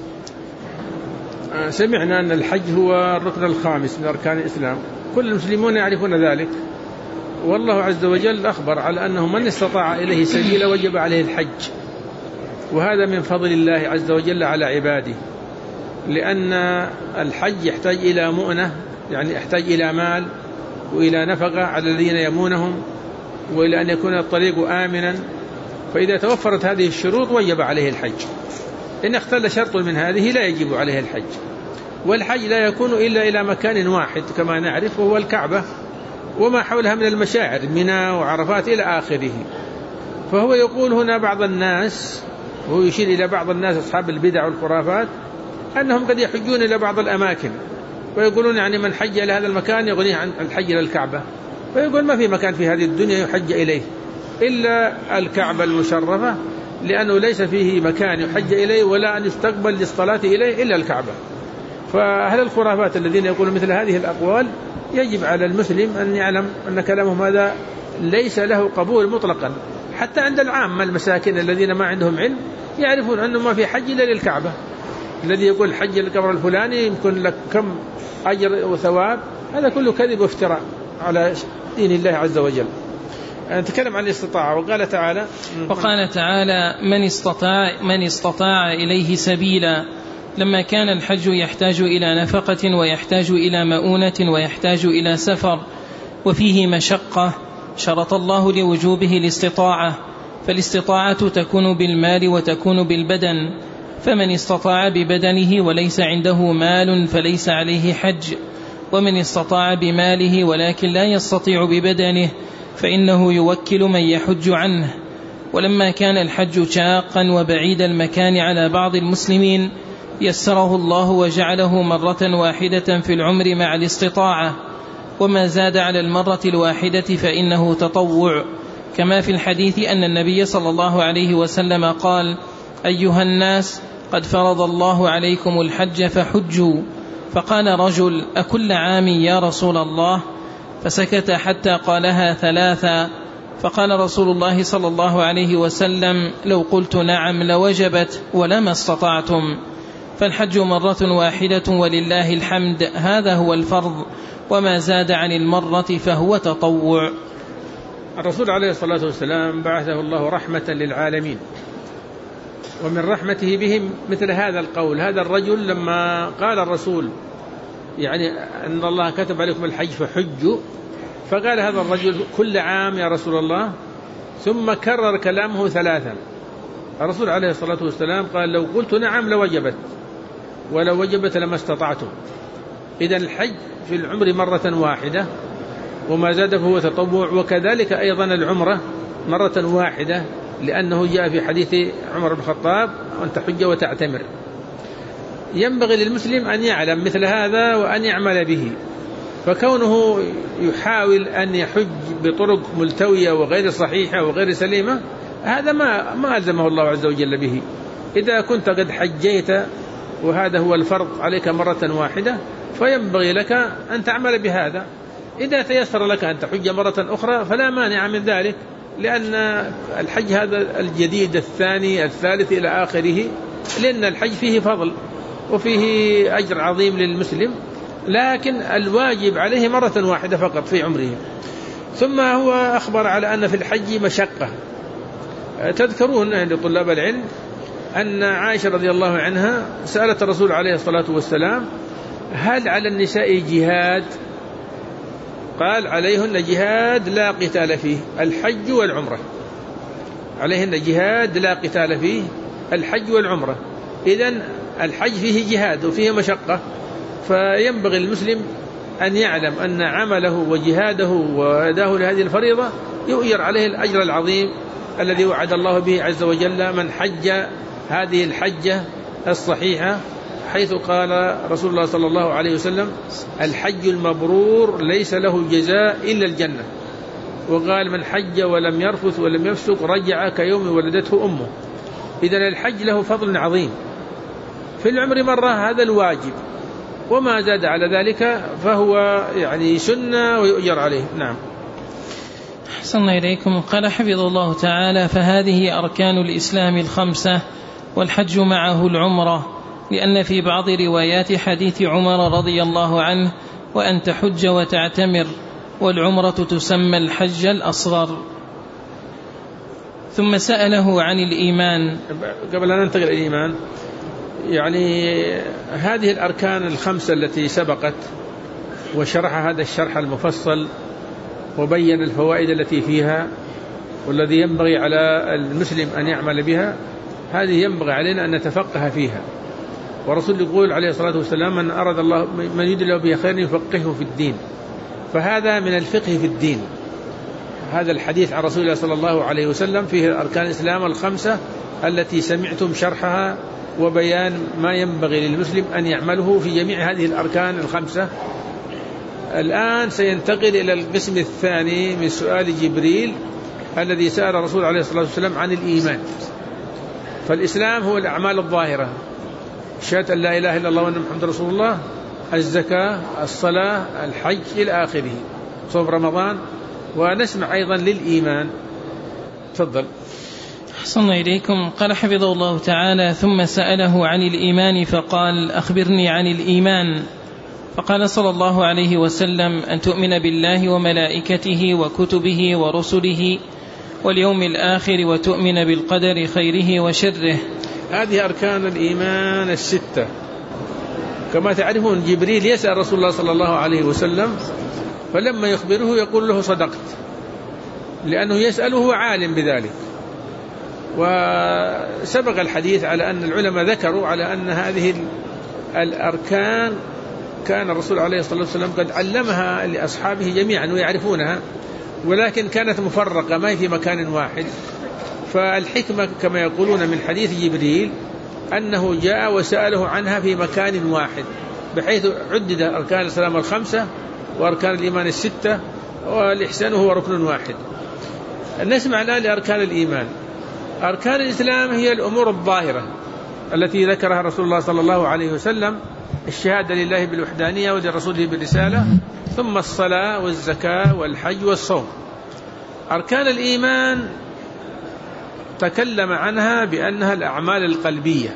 سمعنا أن الحج هو الركن الخامس من أركان الإسلام، كل المسلمون يعرفون ذلك، والله عز وجل أخبر على أنه من استطاع إليه سبيلا وجب عليه الحج، وهذا من فضل الله عز وجل على عباده، لأن الحج يحتاج إلى مؤنة، يعني يحتاج إلى مال وإلى نفقة على الذين يمونهم، وإلى أن يكون الطريق آمنا. فإذا توفرت هذه الشروط وجب عليه الحج. إن اختل شرط من هذه لا يجب عليه الحج. والحج لا يكون إلا إلى مكان واحد كما نعرف، وهو الكعبة وما حولها من المشاعر، منى وعرفات إلى آخره. فهو يقول هنا بعض الناس، وهو يشير إلى بعض الناس أصحاب البدع والخرافات، أنهم قد يحجون إلى بعض الأماكن ويقولون يعني من حج إلى هذا المكان يغنيه عن الحج إلى الكعبة. فيقول ما في مكان في هذه الدنيا يحج إليه إلا الكعبة المشرفة، لأنه ليس فيه مكان يحج إليه ولا أن يستقبل للصلاة إليه إلا الكعبة. فأهل الخرافات الذين يقولون مثل هذه الأقوال يجب على المسلم أن يعلم أن كلامهم هذا ليس له قبول مطلقا، حتى عند العامة المساكين الذين ما عندهم علم يعرفون أنه ما في حج إلا للكعبة. الذي يقول حج القبر الفلاني يمكن لك كم أجر وثواب، هذا كله كذب وافتراء على دين الله عز وجل. نتكلم عن الاستطاعة. وقال تعالى وقال تعالى من استطاع, من استطاع إليه سبيلا. لما كان الحج يحتاج إلى نفقة ويحتاج إلى مؤونة ويحتاج إلى سفر وفيه مشقة، شرط الله لوجوبه الاستطاعة، فالاستطاعة تكون بالمال وتكون بالبدن، فمن استطاع ببدنه وليس عنده مال فليس عليه حج، ومن استطاع بماله ولكن لا يستطيع ببدنه فإنه يوكل من يحج عنه. ولما كان الحج شاقا وبعيد المكان على بعض المسلمين يسره الله وجعله مرة واحدة في العمر مع الاستطاعة، وما زاد على المرة الواحدة فإنه تطوع، كما في الحديث أن النبي صلى الله عليه وسلم قال: أيها الناس قد فرض الله عليكم الحج فحجوا. فقال رجل: أكل عام يا رسول الله؟ فسكت حتى قالها ثلاثا، فقال رسول الله صلى الله عليه وسلم: لو قلت نعم لوجبت ولما استطعتم. فالحج مرة واحدة ولله الحمد، هذا هو الفرض، وما زاد عن المرة فهو تطوع. الرسول عليه الصلاة والسلام بعثه الله رحمة للعالمين، ومن رحمته بهم مثل هذا القول. هذا الرجل لما قال الرسول يعني أن الله كتب عليكم الحج فحجوا، فقال هذا الرجل كل عام يا رسول الله، ثم كرر كلامه ثلاثا. الرسول عليه الصلاة والسلام قال: لو قلت نعم لوجبت ولو وجبت لما استطعتم. إذن الحج في العمر مرة واحدة، وما زاد فهو تطوع، وكذلك أيضا العمرة مرة واحدة، لأنه جاء في حديث عمر بن الخطاب: أن تحج وتعتمر. ينبغي للمسلم أن يعلم مثل هذا وأن يعمل به، فكونه يحاول أن يحج بطرق ملتوية وغير صحيحة وغير سليمة، هذا ما ما ألزمه الله عز وجل به. إذا كنت قد حجيت وهذا هو الفرض عليك مرة واحدة، فينبغي لك أن تعمل بهذا. إذا تيسر لك أن تحج مرة أخرى فلا مانع من ذلك، لأن الحج هذا الجديد الثاني الثالث إلى آخره، لأن الحج فيه فضل وفيه أجر عظيم للمسلم، لكن الواجب عليه مرة واحدة فقط في عمره. ثم هو أخبر على أن في الحج مشقة. تذكرون عند طلاب العلم أن عائشة رضي الله عنها سألت الرسول عليه الصلاة والسلام: هل على النساء جهاد؟ قال: عليهن جهاد لا قتال فيه، الحج والعمرة. عليهن جهاد لا قتال فيه، الحج والعمرة. إذن الحج فيه جهاد وفيه مشقة، فينبغي المسلم أن يعلم أن عمله وجهاده وأداه لهذه الفريضة يؤجر عليه الأجر العظيم الذي وعد الله به عز وجل من حج هذه الحجة الصحيحة، حيث قال رسول الله صلى الله عليه وسلم: الحج المبرور ليس له جزاء إلا الجنة. وقال: من حج ولم يرفث ولم يفسق رجع كيوم ولدته أمه. إذن الحج له فضل عظيم في العمر مرة، هذا الواجب، وما زاد على ذلك فهو يعني سنة ويؤجر عليه. نعم. أحسن إليكم. قال حفظه الله تعالى: فهذه أركان الإسلام الخمسة، والحج معه العمرة، لأن في بعض روايات حديث عمر رضي الله عنه: وأن تحج وتعتمر، والعمرة تسمى الحج الأصغر. ثم سأله عن الإيمان. قبل أن ننتقل إلى الإيمان، يعني هذه الأركان الخمسة التي سبقت وشرح هذا الشرح المفصل وبين الفوائد التي فيها والذي ينبغي على المسلم أن يعمل بها، هذه ينبغي علينا أن نتفقه فيها. ورسول يقول عليه الصلاة والسلام: من أراد الله من يريد له به خير يفقهه في الدين. فهذا من الفقه في الدين. هذا الحديث عن رسول الله صلى الله عليه وسلم فيه أركان الإسلام الخمسة التي سمعتم شرحها وبيان ما ينبغي للمسلم أن يعمله في جميع هذه الأركان الخمسة. الآن سينتقل إلى القسم الثاني من سؤال جبريل الذي سأل الرسول عليه الصلاة والسلام عن الإيمان. فالإسلام هو الأعمال الظاهرة: شهادة أن لا إله إلا الله وأن محمد رسول الله، الزكاة، الصلاة، الحج إلى آخره، صوم رمضان. ونسمع أيضا للإيمان. تفضل. أحسن إليكم. قال حفظه الله تعالى: ثم سأله عن الإيمان فقال: أخبرني عن الإيمان. فقال صلى الله عليه وسلم: أن تؤمن بالله وملائكته وكتبه ورسله واليوم الآخر، وتؤمن بالقدر خيره وشره. هذه أركان الإيمان الستة. كما تعرفون جبريل يسأل رسول الله صلى الله عليه وسلم، فلما يخبره يقول له صدقت، لأنه يسأله هو عالم بذلك. وسبق الحديث على أن العلماء ذكروا على أن هذه الأركان كان الرسول عليه الصلاة والسلام قد علمها لأصحابه جميعا ويعرفونها، ولكن كانت مفرقة ما هي في مكان واحد. فالحكمة كما يقولون من حديث جبريل أنه جاء وسأله عنها في مكان واحد، بحيث عدد أركان الإسلام الخمسة وأركان الإيمان الستة، والإحسان هو ركن واحد. نسمع الآن لأركان الإيمان. أركان الإسلام هي الأمور الظاهرة التي ذكرها رسول الله صلى الله عليه وسلم: الشهادة لله بالوحدانية ولرسوله بالرسالة، ثم الصلاة والزكاة والحج والصوم. أركان الإيمان تكلم عنها بأنها الأعمال القلبية،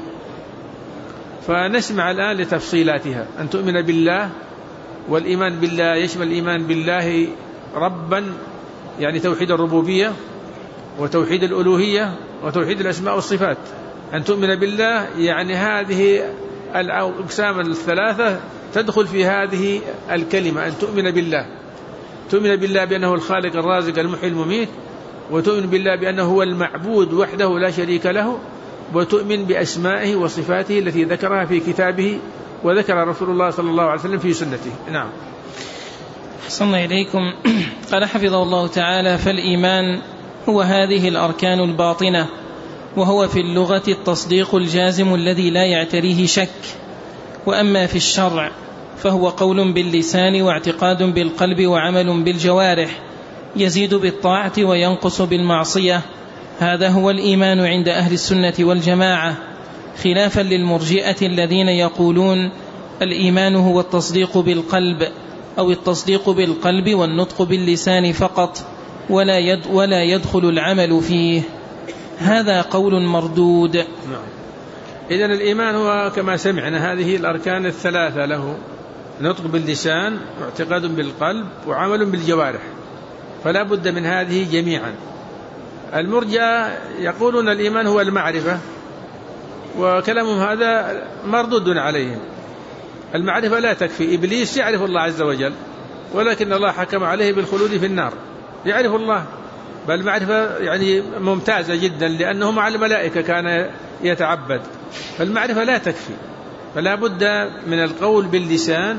فنسمع الآن لتفصيلاتها. أن تؤمن بالله، والإيمان بالله يشمل الإيمان بالله ربا يعني توحيد الربوبية وتوحيد الألوهية وتوحيد الأسماء والصفات. أن تؤمن بالله يعني هذه الأقسام الثلاثة تدخل في هذه الكلمة. أن تؤمن بالله، تؤمن بالله بأنه الخالق الرازق المحيي المميت، وتؤمن بالله بأنه هو المعبود وحده لا شريك له، وتؤمن بأسمائه وصفاته التي ذكرها في كتابه وذكر رسول الله صلى الله عليه وسلم في سنته. نعم. صلى إليكم. قال حفظه الله تعالى: فالإيمان هو هذه الأركان الباطنة، وهو في اللغة التصديق الجازم الذي لا يعتريه شك. وأما في الشرع فهو قول باللسان واعتقاد بالقلب وعمل بالجوارح، يزيد بالطاعة وينقص بالمعصية. هذا هو الإيمان عند أهل السنة والجماعة، خلافا للمرجئة الذين يقولون الإيمان هو التصديق بالقلب أو التصديق بالقلب والنطق باللسان فقط، ولا يد ولا يدخل العمل فيه. هذا قول مردود. نعم. إذن الإيمان هو كما سمعنا هذه الأركان الثلاثة له: نطق باللسان واعتقاد بالقلب وعمل بالجوارح، فلا بد من هذه جميعا. المرجئة يقولون الإيمان هو المعرفة، وكلامهم هذا مردود عليهم. المعرفة لا تكفي. إبليس يعرف الله عز وجل، ولكن الله حكم عليه بالخلود في النار. يعرف الله، بل معرفة يعني ممتازة جدا، لأنه مع الملائكة كان يتعبد. فالمعرفة لا تكفي، فلا بد من القول باللسان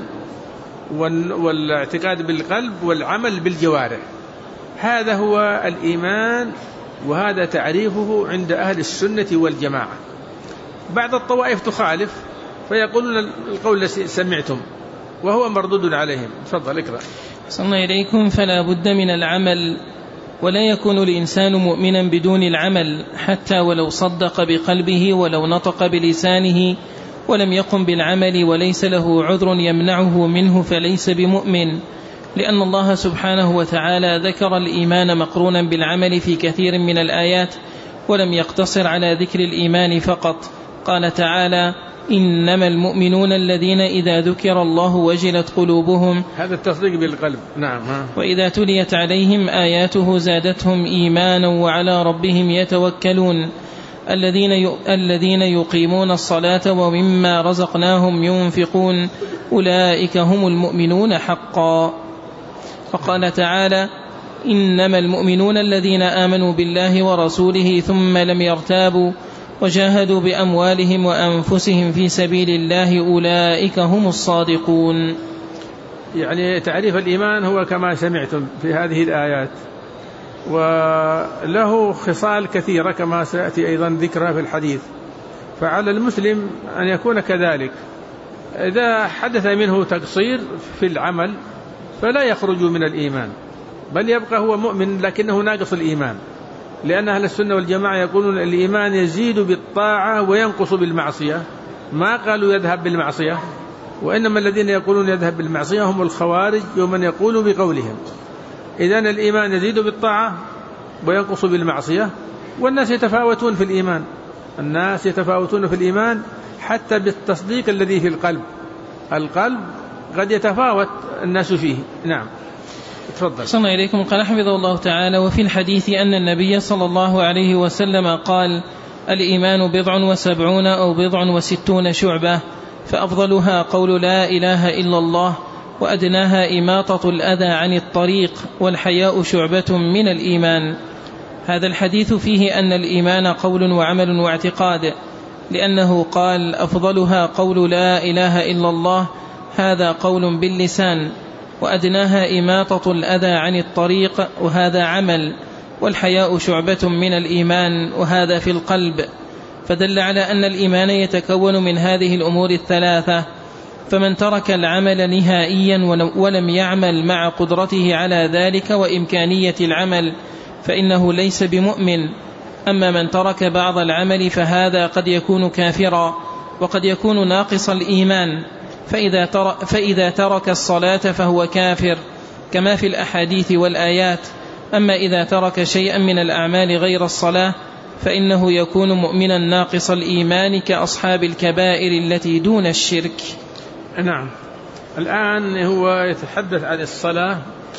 والاعتقاد بالقلب والعمل بالجوارح. هذا هو الإيمان، وهذا تعريفه عند أهل السنة والجماعة. بعض الطوائف تخالف فيقولون القول الذي سمعتم، وهو مردود عليهم. تفضل اقرأ. صلى إليكم. فلا بد من العمل، ولا يكون الإنسان مؤمنا بدون العمل، حتى ولو صدق بقلبه ولو نطق بلسانه ولم يقم بالعمل وليس له عذر يمنعه منه فليس بمؤمن، لأن الله سبحانه وتعالى ذكر الإيمان مقرونا بالعمل في كثير من الآيات، ولم يقتصر على ذكر الإيمان فقط. قال تعالى: إنما المؤمنون الذين إذا ذكر الله وجلت قلوبهم. هذا التصديق بالقلب. نعم. وإذا تليت عليهم آياته زادتهم إيمانا وعلى ربهم يتوكلون. الذين الذين يقيمون الصلاة ومما رزقناهم ينفقون، أولئك هم المؤمنون حقا. فقال تعالى: إنما المؤمنون الذين آمنوا بالله ورسوله ثم لم يرتابوا وجاهدوا بأموالهم وأنفسهم في سبيل الله، أولئك هم الصادقون. يعني تعريف الإيمان هو كما سمعتم في هذه الآيات، وله خصال كثيرة كما سيأتي أيضا ذكرها في الحديث. فعلى المسلم أن يكون كذلك. إذا حدث منه تقصير في العمل فلا يخرج من الإيمان، بل يبقى هو مؤمن لكنه ناقص الإيمان، لأن أهل السنة والجماعة يقولون الإيمان يزيد بالطاعة وينقص بالمعصية. ما قالوا يذهب بالمعصية، وإنما الذين يقولون يذهب بالمعصية هم الخوارج ومن يقول بقولهم. إذن الإيمان يزيد بالطاعة وينقص بالمعصية. والناس يتفاوتون في الإيمان، الناس يتفاوتون في الإيمان حتى بالتصديق الذي في القلب. القلب قد يتفاوت الناس فيه. نعم. تفضل. صلى إليكم. قال حفظه الله تعالى: وفي الحديث أن النبي صلى الله عليه وسلم قال: الإيمان بضع وسبعون أو بضع وستون شعبة، فأفضلها قول لا إله إلا الله، وأدناها إماطة الأذى عن الطريق، والحياء شعبة من الإيمان. هذا الحديث فيه أن الإيمان قول وعمل واعتقاد، لأنه قال أفضلها قول لا إله إلا الله، هذا قول باللسان، وأدناها إماطة الأذى عن الطريق، وهذا عمل، والحياء شعبة من الإيمان، وهذا في القلب. فدل على أن الإيمان يتكون من هذه الأمور الثلاثة. فمن ترك العمل نهائيا ولم يعمل مع قدرته على ذلك وإمكانية العمل فإنه ليس بمؤمن. أما من ترك بعض العمل فهذا قد يكون كافرا، وقد يكون ناقص الإيمان، فإذا ترك, فإذا ترك الصلاة فهو كافر كما في الأحاديث والآيات. أما إذا ترك شيئا من الأعمال غير الصلاة فإنه يكون مؤمنا ناقص الإيمان كأصحاب الكبائر التي دون الشرك. نعم. الآن هو يتحدث عن الصلاة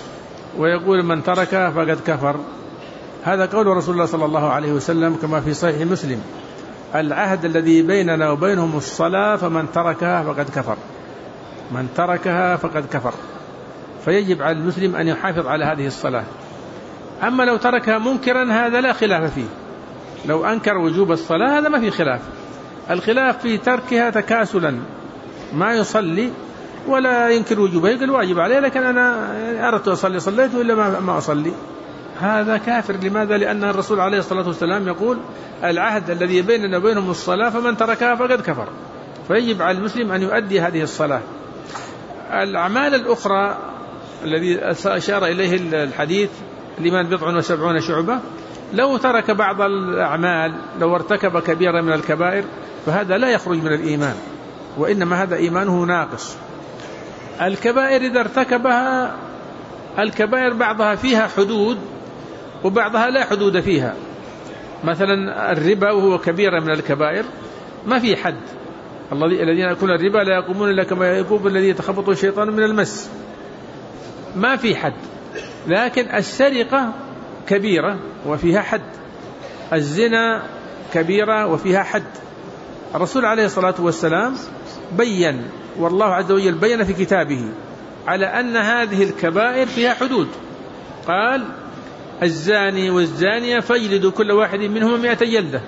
ويقول من تركها فقد كفر. هذا قول رسول الله صلى الله عليه وسلم كما في صحيح مسلم: العهد الذي بيننا وبينهم الصلاة، فمن تركها فقد كفر. من تركها فقد كفر. فيجب على المسلم أن يحافظ على هذه الصلاة. أما لو تركها منكرا هذا لا خلاف فيه. لو أنكر وجوب الصلاة هذا ما في خلاف. الخلاف في تركها تكاسلا، ما يصلي ولا ينكر وجوبه، يقول واجب عليه لكن أنا أردت أصلي صليت وإلا ما أصلي، هذا كافر. لماذا؟ لأن الرسول عليه الصلاة والسلام يقول العهد الذي بيننا وبينهم الصلاة، فمن تركها فقد كفر. فيجب على المسلم أن يؤدي هذه الصلاة. الأعمال الأخرى الذي أشار إليه الحديث الإيمان بضع وسبعون شعبة، لو ترك بعض الأعمال، لو ارتكب كبيرة من الكبائر فهذا لا يخرج من الإيمان، وإنما هذا إيمانه ناقص. الكبائر إذا ارتكبها، الكبائر بعضها فيها حدود وبعضها لا حدود فيها. مثلا الربا وهو كبيرة من الكبائر ما في حد. الذين يأكلون الربا لا يقومون إلا كما يقوم الذي يتخبطه الشيطان من المس، ما في حد. لكن السرقة كبيرة وفيها حد، الزنا كبيرة وفيها حد. الرسول عليه الصلاة والسلام بيّن، والله عز وجل بيّن في كتابه على أن هذه الكبائر فيها حدود. قال الزاني والزانية فاجلدوا كل واحد منهما مئة جلدة.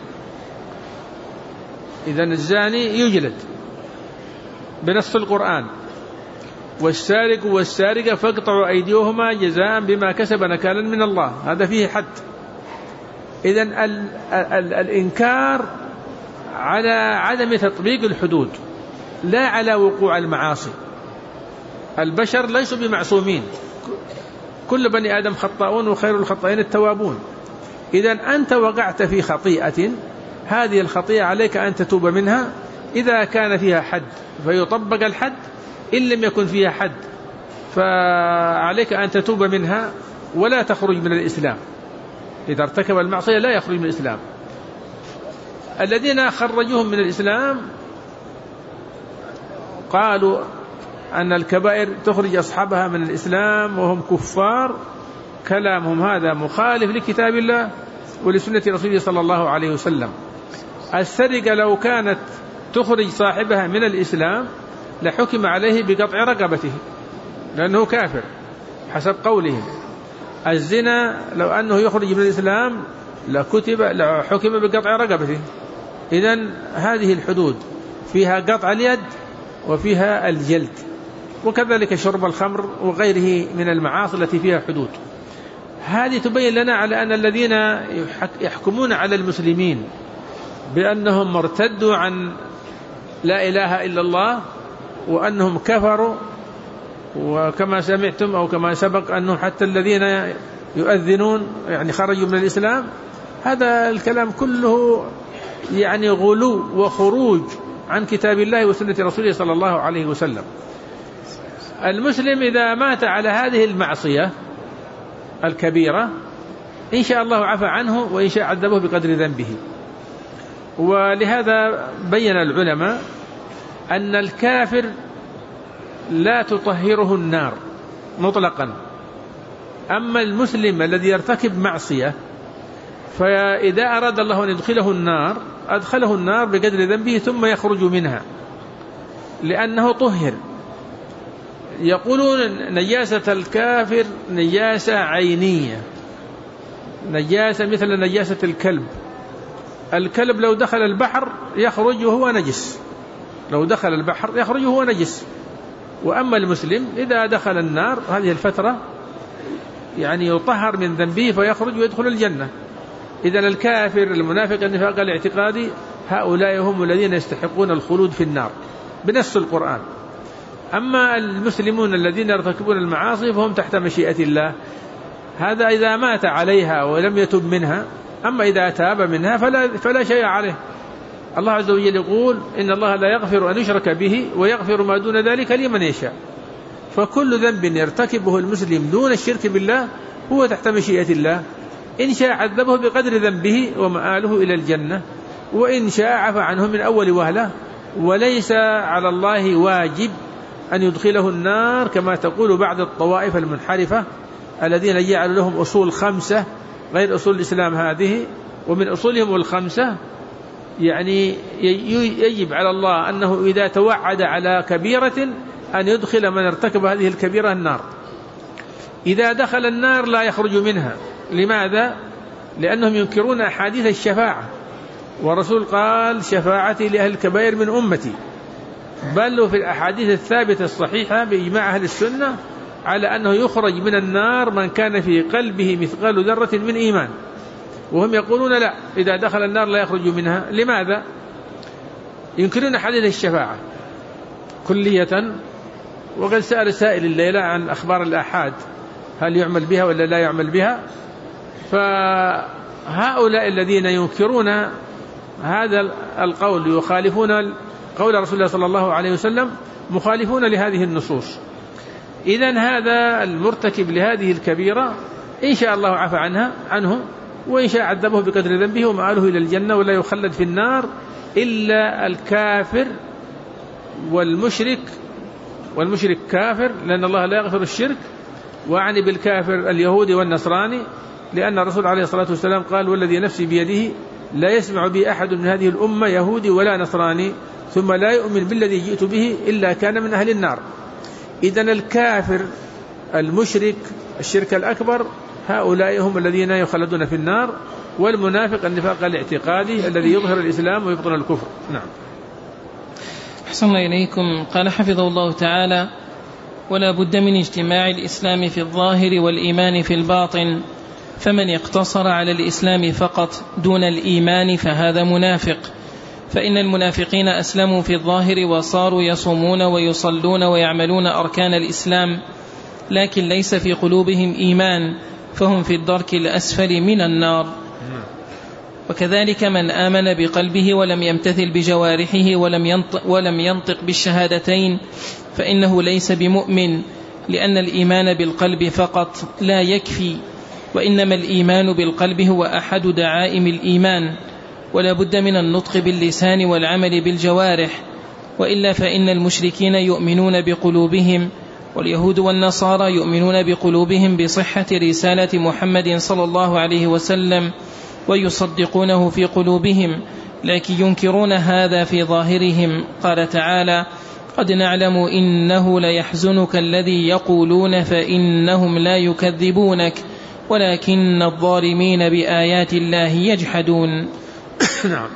إذن الزاني يجلد بنص القرآن، والسارق والسارقة فاقطعوا أيديهما جزاء بما كسب نكالا من الله، هذا فيه حد. إذن ال ال الإنكار على عدم تطبيق الحدود لا على وقوع المعاصي. البشر ليسوا بمعصومين، كل بني آدم خطاؤون وخير الخطائين التوابون. إذن أنت وقعت في خطيئة، هذه الخطيئة عليك أن تتوب منها. إذا كان فيها حد فيطبق الحد، إن لم يكن فيها حد فعليك أن تتوب منها ولا تخرج من الإسلام. إذا ارتكب المعصية لا يخرج من الإسلام. الذين خرجوهم من الإسلام قالوا أن الكبائر تخرج أصحابها من الإسلام وهم كفار. كلامهم هذا مخالف لكتاب الله ولسنة رسوله صلى الله عليه وسلم. السرقة لو كانت تخرج صاحبها من الإسلام لحكم عليه بقطع رقبته لأنه كافر حسب قولهم. الزنا لو أنه يخرج من الإسلام لكتب لحكم بقطع رقبته. إذن هذه الحدود فيها قطع اليد وفيها الجلد. وكذلك شرب الخمر وغيره من المعاصي التي فيها حدود. هذه تبين لنا على أن الذين يحكمون على المسلمين بأنهم مرتدوا عن لا إله إلا الله وأنهم كفروا، وكما سمعتم أو كما سبق أنه حتى الذين يؤذنون يعني خرجوا من الإسلام، هذا الكلام كله يعني غلو وخروج عن كتاب الله وسنة رسوله صلى الله عليه وسلم. المسلم إذا مات على هذه المعصية الكبيرة إن شاء الله عفى عنه وإن شاء عذبه بقدر ذنبه. ولهذا بين العلماء أن الكافر لا تطهره النار مطلقا. أما المسلم الذي يرتكب معصية فإذا أراد الله أن يدخله النار أدخله النار بقدر ذنبه ثم يخرج منها لأنه طهر. يقولون نجاسة الكافر نجاسة عينية، نجاسة مثل نجاسة الكلب. الكلب لو دخل البحر يخرج وهو نجس، لو دخل البحر يخرج وهو نجس. وأما المسلم إذا دخل النار هذه الفترة يعني يطهر من ذنبه فيخرج ويدخل الجنة. إذن الكافر المنافق النفاق الاعتقادي هؤلاء هم الذين يستحقون الخلود في النار بنص القرآن. أما المسلمون الذين يرتكبون المعاصي فهم تحت مشيئة الله، هذا إذا مات عليها ولم يتب منها. أما إذا تاب منها فلا, فلا شيء عليه. الله عز وجل يقول إن الله لا يغفر أن يشرك به ويغفر ما دون ذلك لمن يشاء. فكل ذنب يرتكبه المسلم دون الشرك بالله هو تحت مشيئة الله، إن شاء عذبه بقدر ذنبه ومآله إلى الجنة، وإن شاء عفى عنه من أول وهلة. وليس على الله واجب أن يدخله النار كما تقول بعض الطوائف المنحرفة الذين جعلوا لهم أصول خمسة غير أصول الإسلام هذه. ومن أصولهم الخمسة يعني يجب على الله أنه إذا توعد على كبيرة أن يدخل من ارتكب هذه الكبيرة النار. إذا دخل النار لا يخرج منها. لماذا؟ لأنهم ينكرون أحاديث الشفاعة، ورسول قال شفاعتي لأهل الكبائر من أمتي. بل في الأحاديث الثابتة الصحيحة بإجماع أهل السنة على أنه يخرج من النار من كان في قلبه مثقال ذرة من إيمان، وهم يقولون لا، إذا دخل النار لا يخرج منها. لماذا؟ ينكرون حديث الشفاعة كلية. وقد سأل سائل الليلة عن أخبار الآحاد هل يعمل بها ولا لا يعمل بها. فهؤلاء الذين ينكرون هذا القول يخالفون قول رسول الله صلى الله عليه وسلم، مخالفون لهذه النصوص. إذن هذا المرتكب لهذه الكبيرة إن شاء الله عفى عنها عنه، وإن شاء عذبه بقدر ذنبه ومآله إلى الجنة ولا يخلد في النار إلا الكافر والمشرك. والمشرك كافر لأن الله لا يغفر الشرك، وعني بالكافر اليهودي والنصراني، لأن الرسول عليه الصلاة والسلام قال والذي نفسي بيده لا يسمع بي أحد من هذه الأمة يهودي ولا نصراني ثم لا يؤمن بالذي جئت به إلا كان من أهل النار. إذن الكافر المشرك الشرك الأكبر هؤلاء هم الذين يخلدون في النار، والمنافق النفاق الاعتقادي الذي يظهر الإسلام ويبطن الكفر. نعم. أحسن إليكم. قال حفظه الله تعالى: ولا بد من اجتماع الإسلام في الظاهر والإيمان في الباطن، فمن اقتصر على الإسلام فقط دون الإيمان فهذا منافق، فإن المنافقين أسلموا في الظاهر وصاروا يصومون ويصلون ويعملون أركان الإسلام، لكن ليس في قلوبهم إيمان، فهم في الدرك الأسفل من النار. وكذلك من آمن بقلبه ولم يمتثل بجوارحه ولم ينطق, ولم ينطق بالشهادتين فإنه ليس بمؤمن، لأن الإيمان بالقلب فقط لا يكفي، وإنما الإيمان بالقلب هو أحد دعائم الإيمان، ولا بد من النطق باللسان والعمل بالجوارح، وإلا فإن المشركين يؤمنون بقلوبهم، واليهود والنصارى يؤمنون بقلوبهم بصحة رسالة محمد صلى الله عليه وسلم ويصدقونه في قلوبهم، لكن ينكرون هذا في ظاهرهم. قال تعالى: قد نعلم إنه ليحزنك الذي يقولون فإنهم لا يكذبونك ولكن الظالمين بآيات الله يجحدون. نعم.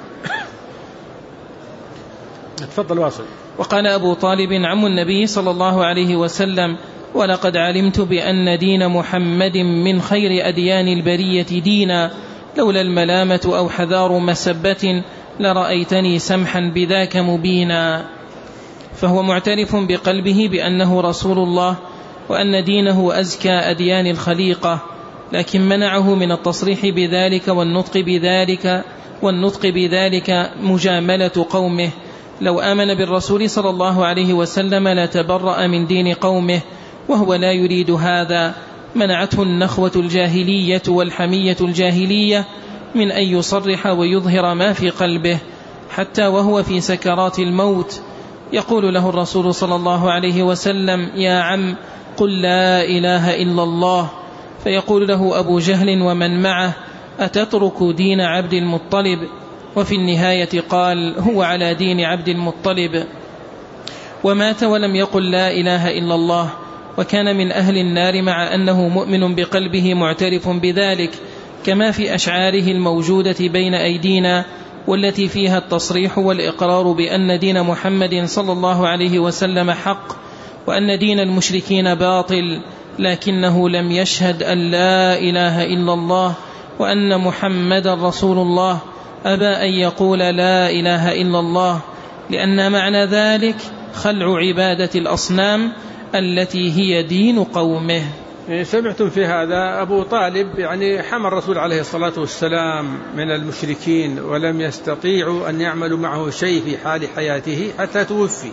تفضل واصل. وقال أبو طالب عم النبي صلى الله عليه وسلم: ولقد علمت بأن دين محمد من خير أديان البرية دينا، لولا الملامة أو حذار مسبة لرأيتني سمحا بذاك مبينا. فهو معترف بقلبه بأنه رسول الله وأن دينه أزكى أديان الخليقة، لكن منعه من التصريح بذلك والنطق بذلك والنطق بذلك مجاملة قومه. لو آمن بالرسول صلى الله عليه وسلم لتبرأ من دين قومه، وهو لا يريد هذا. منعته النخوة الجاهلية والحمية الجاهلية من أن يصرح ويظهر ما في قلبه، حتى وهو في سكرات الموت يقول له الرسول صلى الله عليه وسلم: يا عم قل لا إله إلا الله، فيقول له أبو جهل ومن معه: أتترك دين عبد المطلب؟ وفي النهاية قال هو على دين عبد المطلب، ومات ولم يقل لا إله إلا الله، وكان من أهل النار مع أنه مؤمن بقلبه معترف بذلك، كما في أشعاره الموجودة بين أيدينا، والتي فيها التصريح والإقرار بأن دين محمد صلى الله عليه وسلم حق، وأن دين المشركين باطل، لكنه لم يشهد أن لا إله إلا الله وأن محمد رسول الله، أبى أن يقول لا إله إلا الله، لأن معنى ذلك خلع عبادة الأصنام التي هي دين قومه. سمعتم في هذا؟ أبو طالب يعني حمى الرسول عليه الصلاة والسلام من المشركين، ولم يستطيعوا أن يعملوا معه شيء في حال حياته حتى توفي،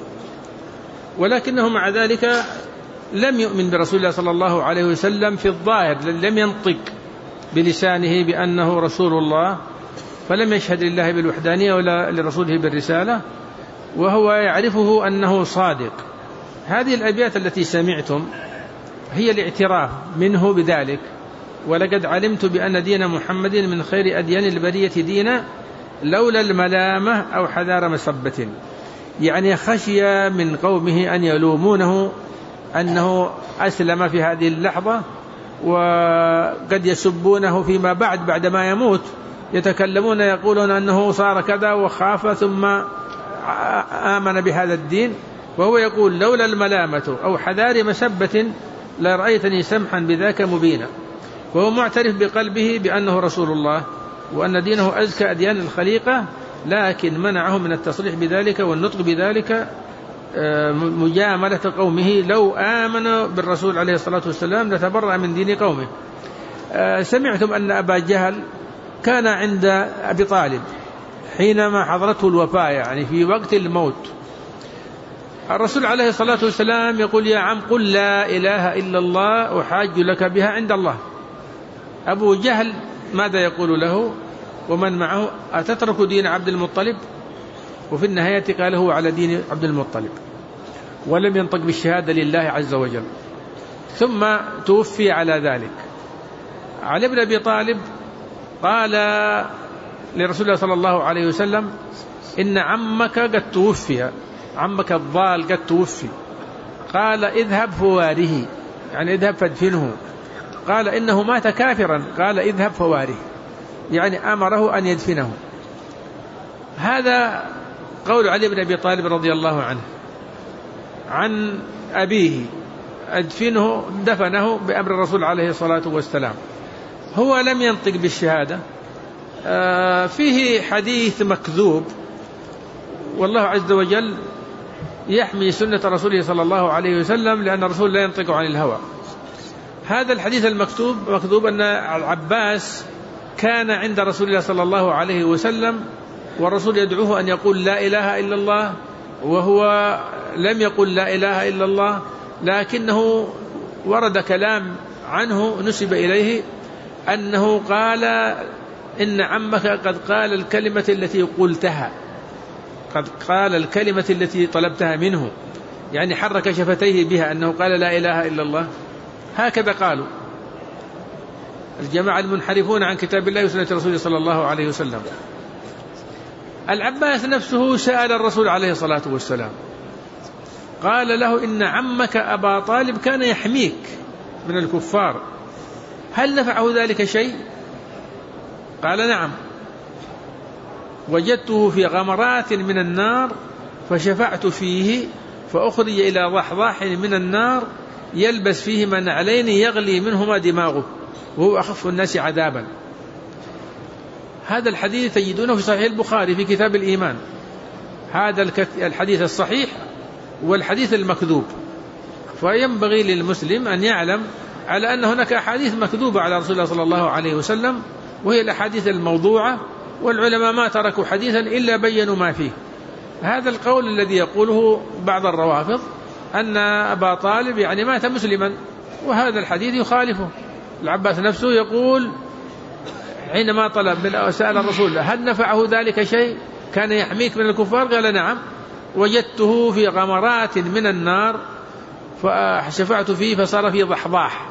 ولكنه مع ذلك لم يؤمن برسول الله صلى الله عليه وسلم في الظاهر، لم ينطق بلسانه بأنه رسول الله، فلم يشهد لله بالوحدانية ولا لرسوله بالرسالة، وهو يعرفه أنه صادق. هذه الأبيات التي سمعتم هي الاعتراف منه بذلك: ولقد علمت بأن دين محمد من خير أديان البرية دينا لولا الملامة أو حذار مسبة. يعني خشي من قومه أن يلومونه أنه أسلم في هذه اللحظة، وقد يسبونه فيما بعد بعدما يموت، يتكلمون يقولون أنه صار كذا وخاف ثم آمن بهذا الدين، وهو يقول لولا الملامة أو حذار مسبة لرأيتني سمحا بذاك مبينا. وهو معترف بقلبه بأنه رسول الله وأن دينه أزكى أديان الخليقة، لكن منعه من التصريح بذلك والنطق بذلك مجاملة قومه. لو آمن بالرسول عليه الصلاة والسلام لتبرأ من دين قومه. سمعتم أن أبا جهل كان عند أبي طالب حينما حضرته الوفاة، يعني في وقت الموت. الرسول عليه الصلاة والسلام يقول: يا عم قل لا إله إلا الله أحاج لك بها عند الله. أبو جهل ماذا يقول له ومن معه؟ أتترك دين عبد المطلب؟ وفي النهاية قال هو على دين عبد المطلب، ولم ينطق بالشهادة لله عز وجل، ثم توفي على ذلك. علي بن أبي طالب قال لرسول الله صلى الله عليه وسلم: إن عمك قد توفي، عمك الضال قد توفي. قال: اذهب فواره، يعني اذهب فادفنه. قال: إنه مات كافرا. قال: اذهب فواره، يعني أمره أن يدفنه. هذا قول علي بن أبي طالب رضي الله عنه عن أبيه: أدفنه، دفنه بأمر الرسول عليه الصلاة والسلام. هو لم ينطق بالشهادة. آه فيه حديث مكذوب، والله عز وجل يحمي سنة رسوله صلى الله عليه وسلم، لأن الرسول لا ينطق عن الهوى. هذا الحديث المكتوب مكتوب أن العباس كان عند رسول الله صلى الله عليه وسلم، والرسول يدعوه أن يقول لا إله إلا الله، وهو لم يقل لا إله إلا الله، لكنه ورد كلام عنه نسب إليه أنه قال: إن عمك قد قال الكلمة التي قلتها، قد قال الكلمة التي طلبتها منه، يعني حرك شفتيه بها أنه قال لا إله إلا الله. هكذا قالوا الجماعة المنحرفون عن كتاب الله وسنة رسوله صلى الله عليه وسلم. العباس نفسه سأل الرسول عليه الصلاة والسلام، قال له: إن عمك أبا طالب كان يحميك من الكفار، هل نفعه ذلك شيء؟ قال: نعم، وجدته في غمرات من النار فشفعت فيه فأخرج إلى ضحضاح من النار يلبس فيهما نعلين يغلي منهما دماغه وهو أخف الناس عذابا. هذا الحديث تجدونه في صحيح البخاري في كتاب الإيمان، هذا الحديث الصحيح والحديث المكذوب. فينبغي للمسلم أن يعلم على أن هناك أحاديث مكذوبة على رسول الله صلى الله عليه وسلم، وهي الأحاديث الموضوعة، والعلماء ما تركوا حديثا إلا بينوا ما فيه. هذا القول الذي يقوله بعض الروافض أن أبا طالب يعني مات مسلما، وهذا الحديث يخالفه. العباس نفسه يقول حينما طلب من سأل الرسول: هل نفعه ذلك شيء؟ كان يحميك من الكفار؟ قال: نعم، وجدته في غمرات من النار فشفعت فيه فصار في ضحضاح،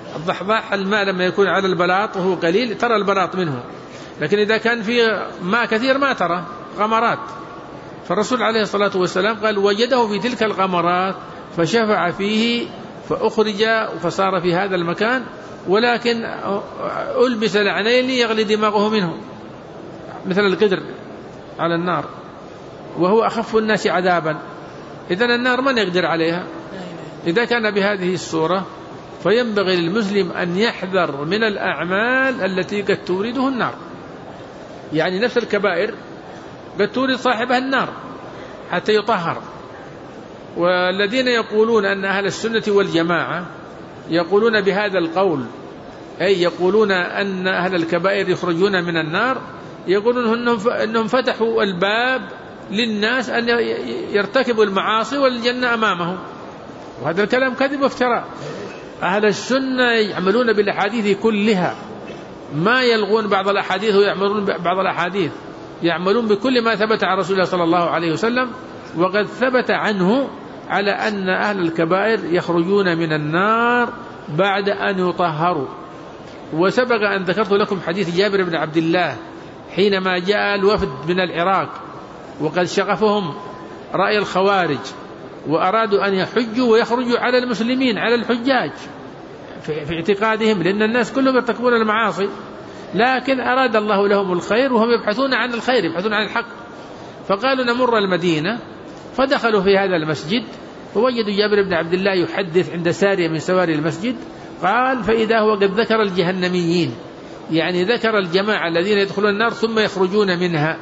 الضحضاح الماء لما يكون على البلاط وهو قليل ترى البلاط منه، لكن إذا كان فيه ماء كثير ما ترى غمرات. فالرسول عليه الصلاة والسلام قال وجده في تلك الغمرات فشفع فيه فأخرج فصار في هذا المكان، ولكن ألبس العنين يغلي دماغه منه مثل القدر على النار، وهو أخف الناس عذابا. إذن النار من يقدر عليها؟ إذا كان بهذه الصورة فينبغي للمسلم أن يحذر من الأعمال التي قد تورده النار. يعني نفس الكبائر قد تورد صاحبها النار حتى يطهر. والذين يقولون أن أهل السنة والجماعة يقولون بهذا القول، أي يقولون أن أهل الكبائر يخرجون من النار، يقولون أنهم فتحوا الباب للناس أن يرتكبوا المعاصي والجنة أمامهم، وهذا الكلام كذب وافتراء. أهل السنة يعملون بالأحاديث كلها، ما يلغون بعض الأحاديث ويعملون بعض الأحاديث، يعملون بكل ما ثبت عن رسول الله صلى الله عليه وسلم. وقد ثبت عنه على أن أهل الكبائر يخرجون من النار بعد أن يطهروا. وسبق أن ذكرت لكم حديث جابر بن عبد الله حينما جاء الوفد من العراق وقد شغفهم رأي الخوارج وأرادوا أن يحجوا ويخرجوا على المسلمين على الحجاج في اعتقادهم، لأن الناس كلهم يرتكبون المعاصي، لكن أراد الله لهم الخير وهم يبحثون عن الخير، يبحثون عن الحق. فقالوا نمر المدينة، فدخلوا في هذا المسجد فوجدوا جابر بن عبد الله يحدث عند سارية من سواري المسجد. قال فإذا هو قد ذكر الجهنميين، يعني ذكر الجماعة الذين يدخلون النار ثم يخرجون منها.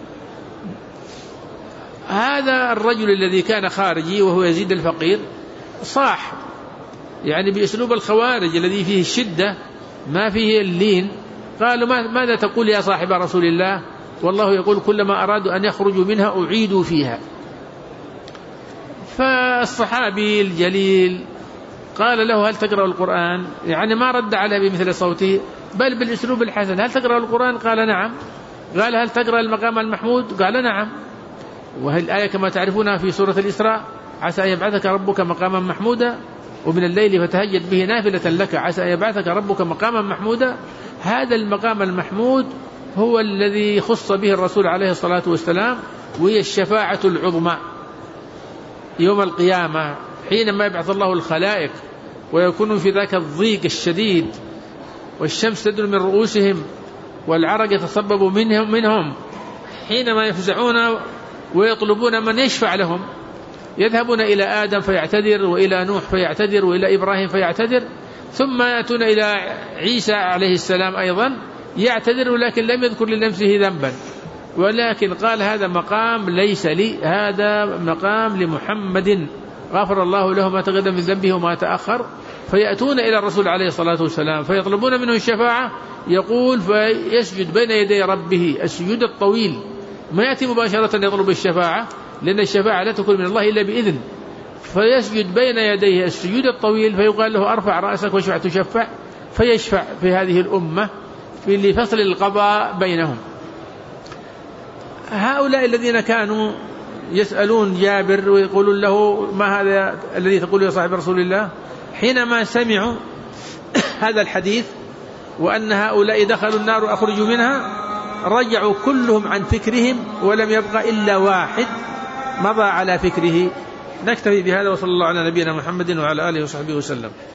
هذا الرجل الذي كان خارجي وهو يزيد الفقير صاح يعني بأسلوب الخوارج الذي فيه الشدة ما فيه اللين. قالوا ماذا تقول يا صاحب رسول الله؟ والله يقول كلما أرادوا أن يخرجوا منها أعيدوا فيها. فالصحابي الجليل قال له هل تقرأ القرآن؟ يعني ما رد عليه بمثل صوته بل بالأسلوب الحسن، هل تقرأ القرآن؟ قال نعم. قال هل تقرأ المقام المحمود؟ قال نعم. وهل الآية كما تعرفونها في سورة الإسراء عسى أن يبعثك ربك مقاما محمودا ومن الليل فتهجد به نافلة لك عسى أن يبعثك ربك مقاما محمودا. هذا المقام المحمود هو الذي خص به الرسول عليه الصلاة والسلام، وهي الشفاعة العظمى يوم القيامة حينما يبعث الله الخلائق ويكون في ذاك الضيق الشديد والشمس تدنو من رؤوسهم والعرق يتصبب منهم منهم حينما يفزعون ويطلبون من يشفع لهم، يذهبون إلى آدم فيعتذر وإلى نوح فيعتذر وإلى إبراهيم فيعتذر، ثم يأتون إلى عيسى عليه السلام أيضا يعتذر، ولكن لم يذكر لنفسه ذنبا، ولكن قال هذا مقام ليس لي، هذا مقام لمحمد غفر الله له ما تقدم من ذنبه وما تأخر. فيأتون إلى الرسول عليه الصلاة والسلام فيطلبون منه الشفاعة، يقول فيسجد بين يدي ربه السجود الطويل، ما يأتي مباشرة يطلب الشفاعة لأن الشفاعة لا تكون من الله إلا بإذن، فيسجد بين يديه السجود الطويل فيقال له أرفع رأسك واشفع تشفع، فيشفع في هذه الأمة في لفصل القضاء بينهم. هؤلاء الذين كانوا يسألون جابر ويقولون له ما هذا الذي تقول يا صاحب رسول الله، حينما سمعوا هذا الحديث وأن هؤلاء دخلوا النار وأخرجوا منها رجعوا كلهم عن فكرهم ولم يبقى إلا واحد مضى على فكره. نكتفي بهذا وصلى الله على نبينا محمد وعلى آله وصحبه وسلم.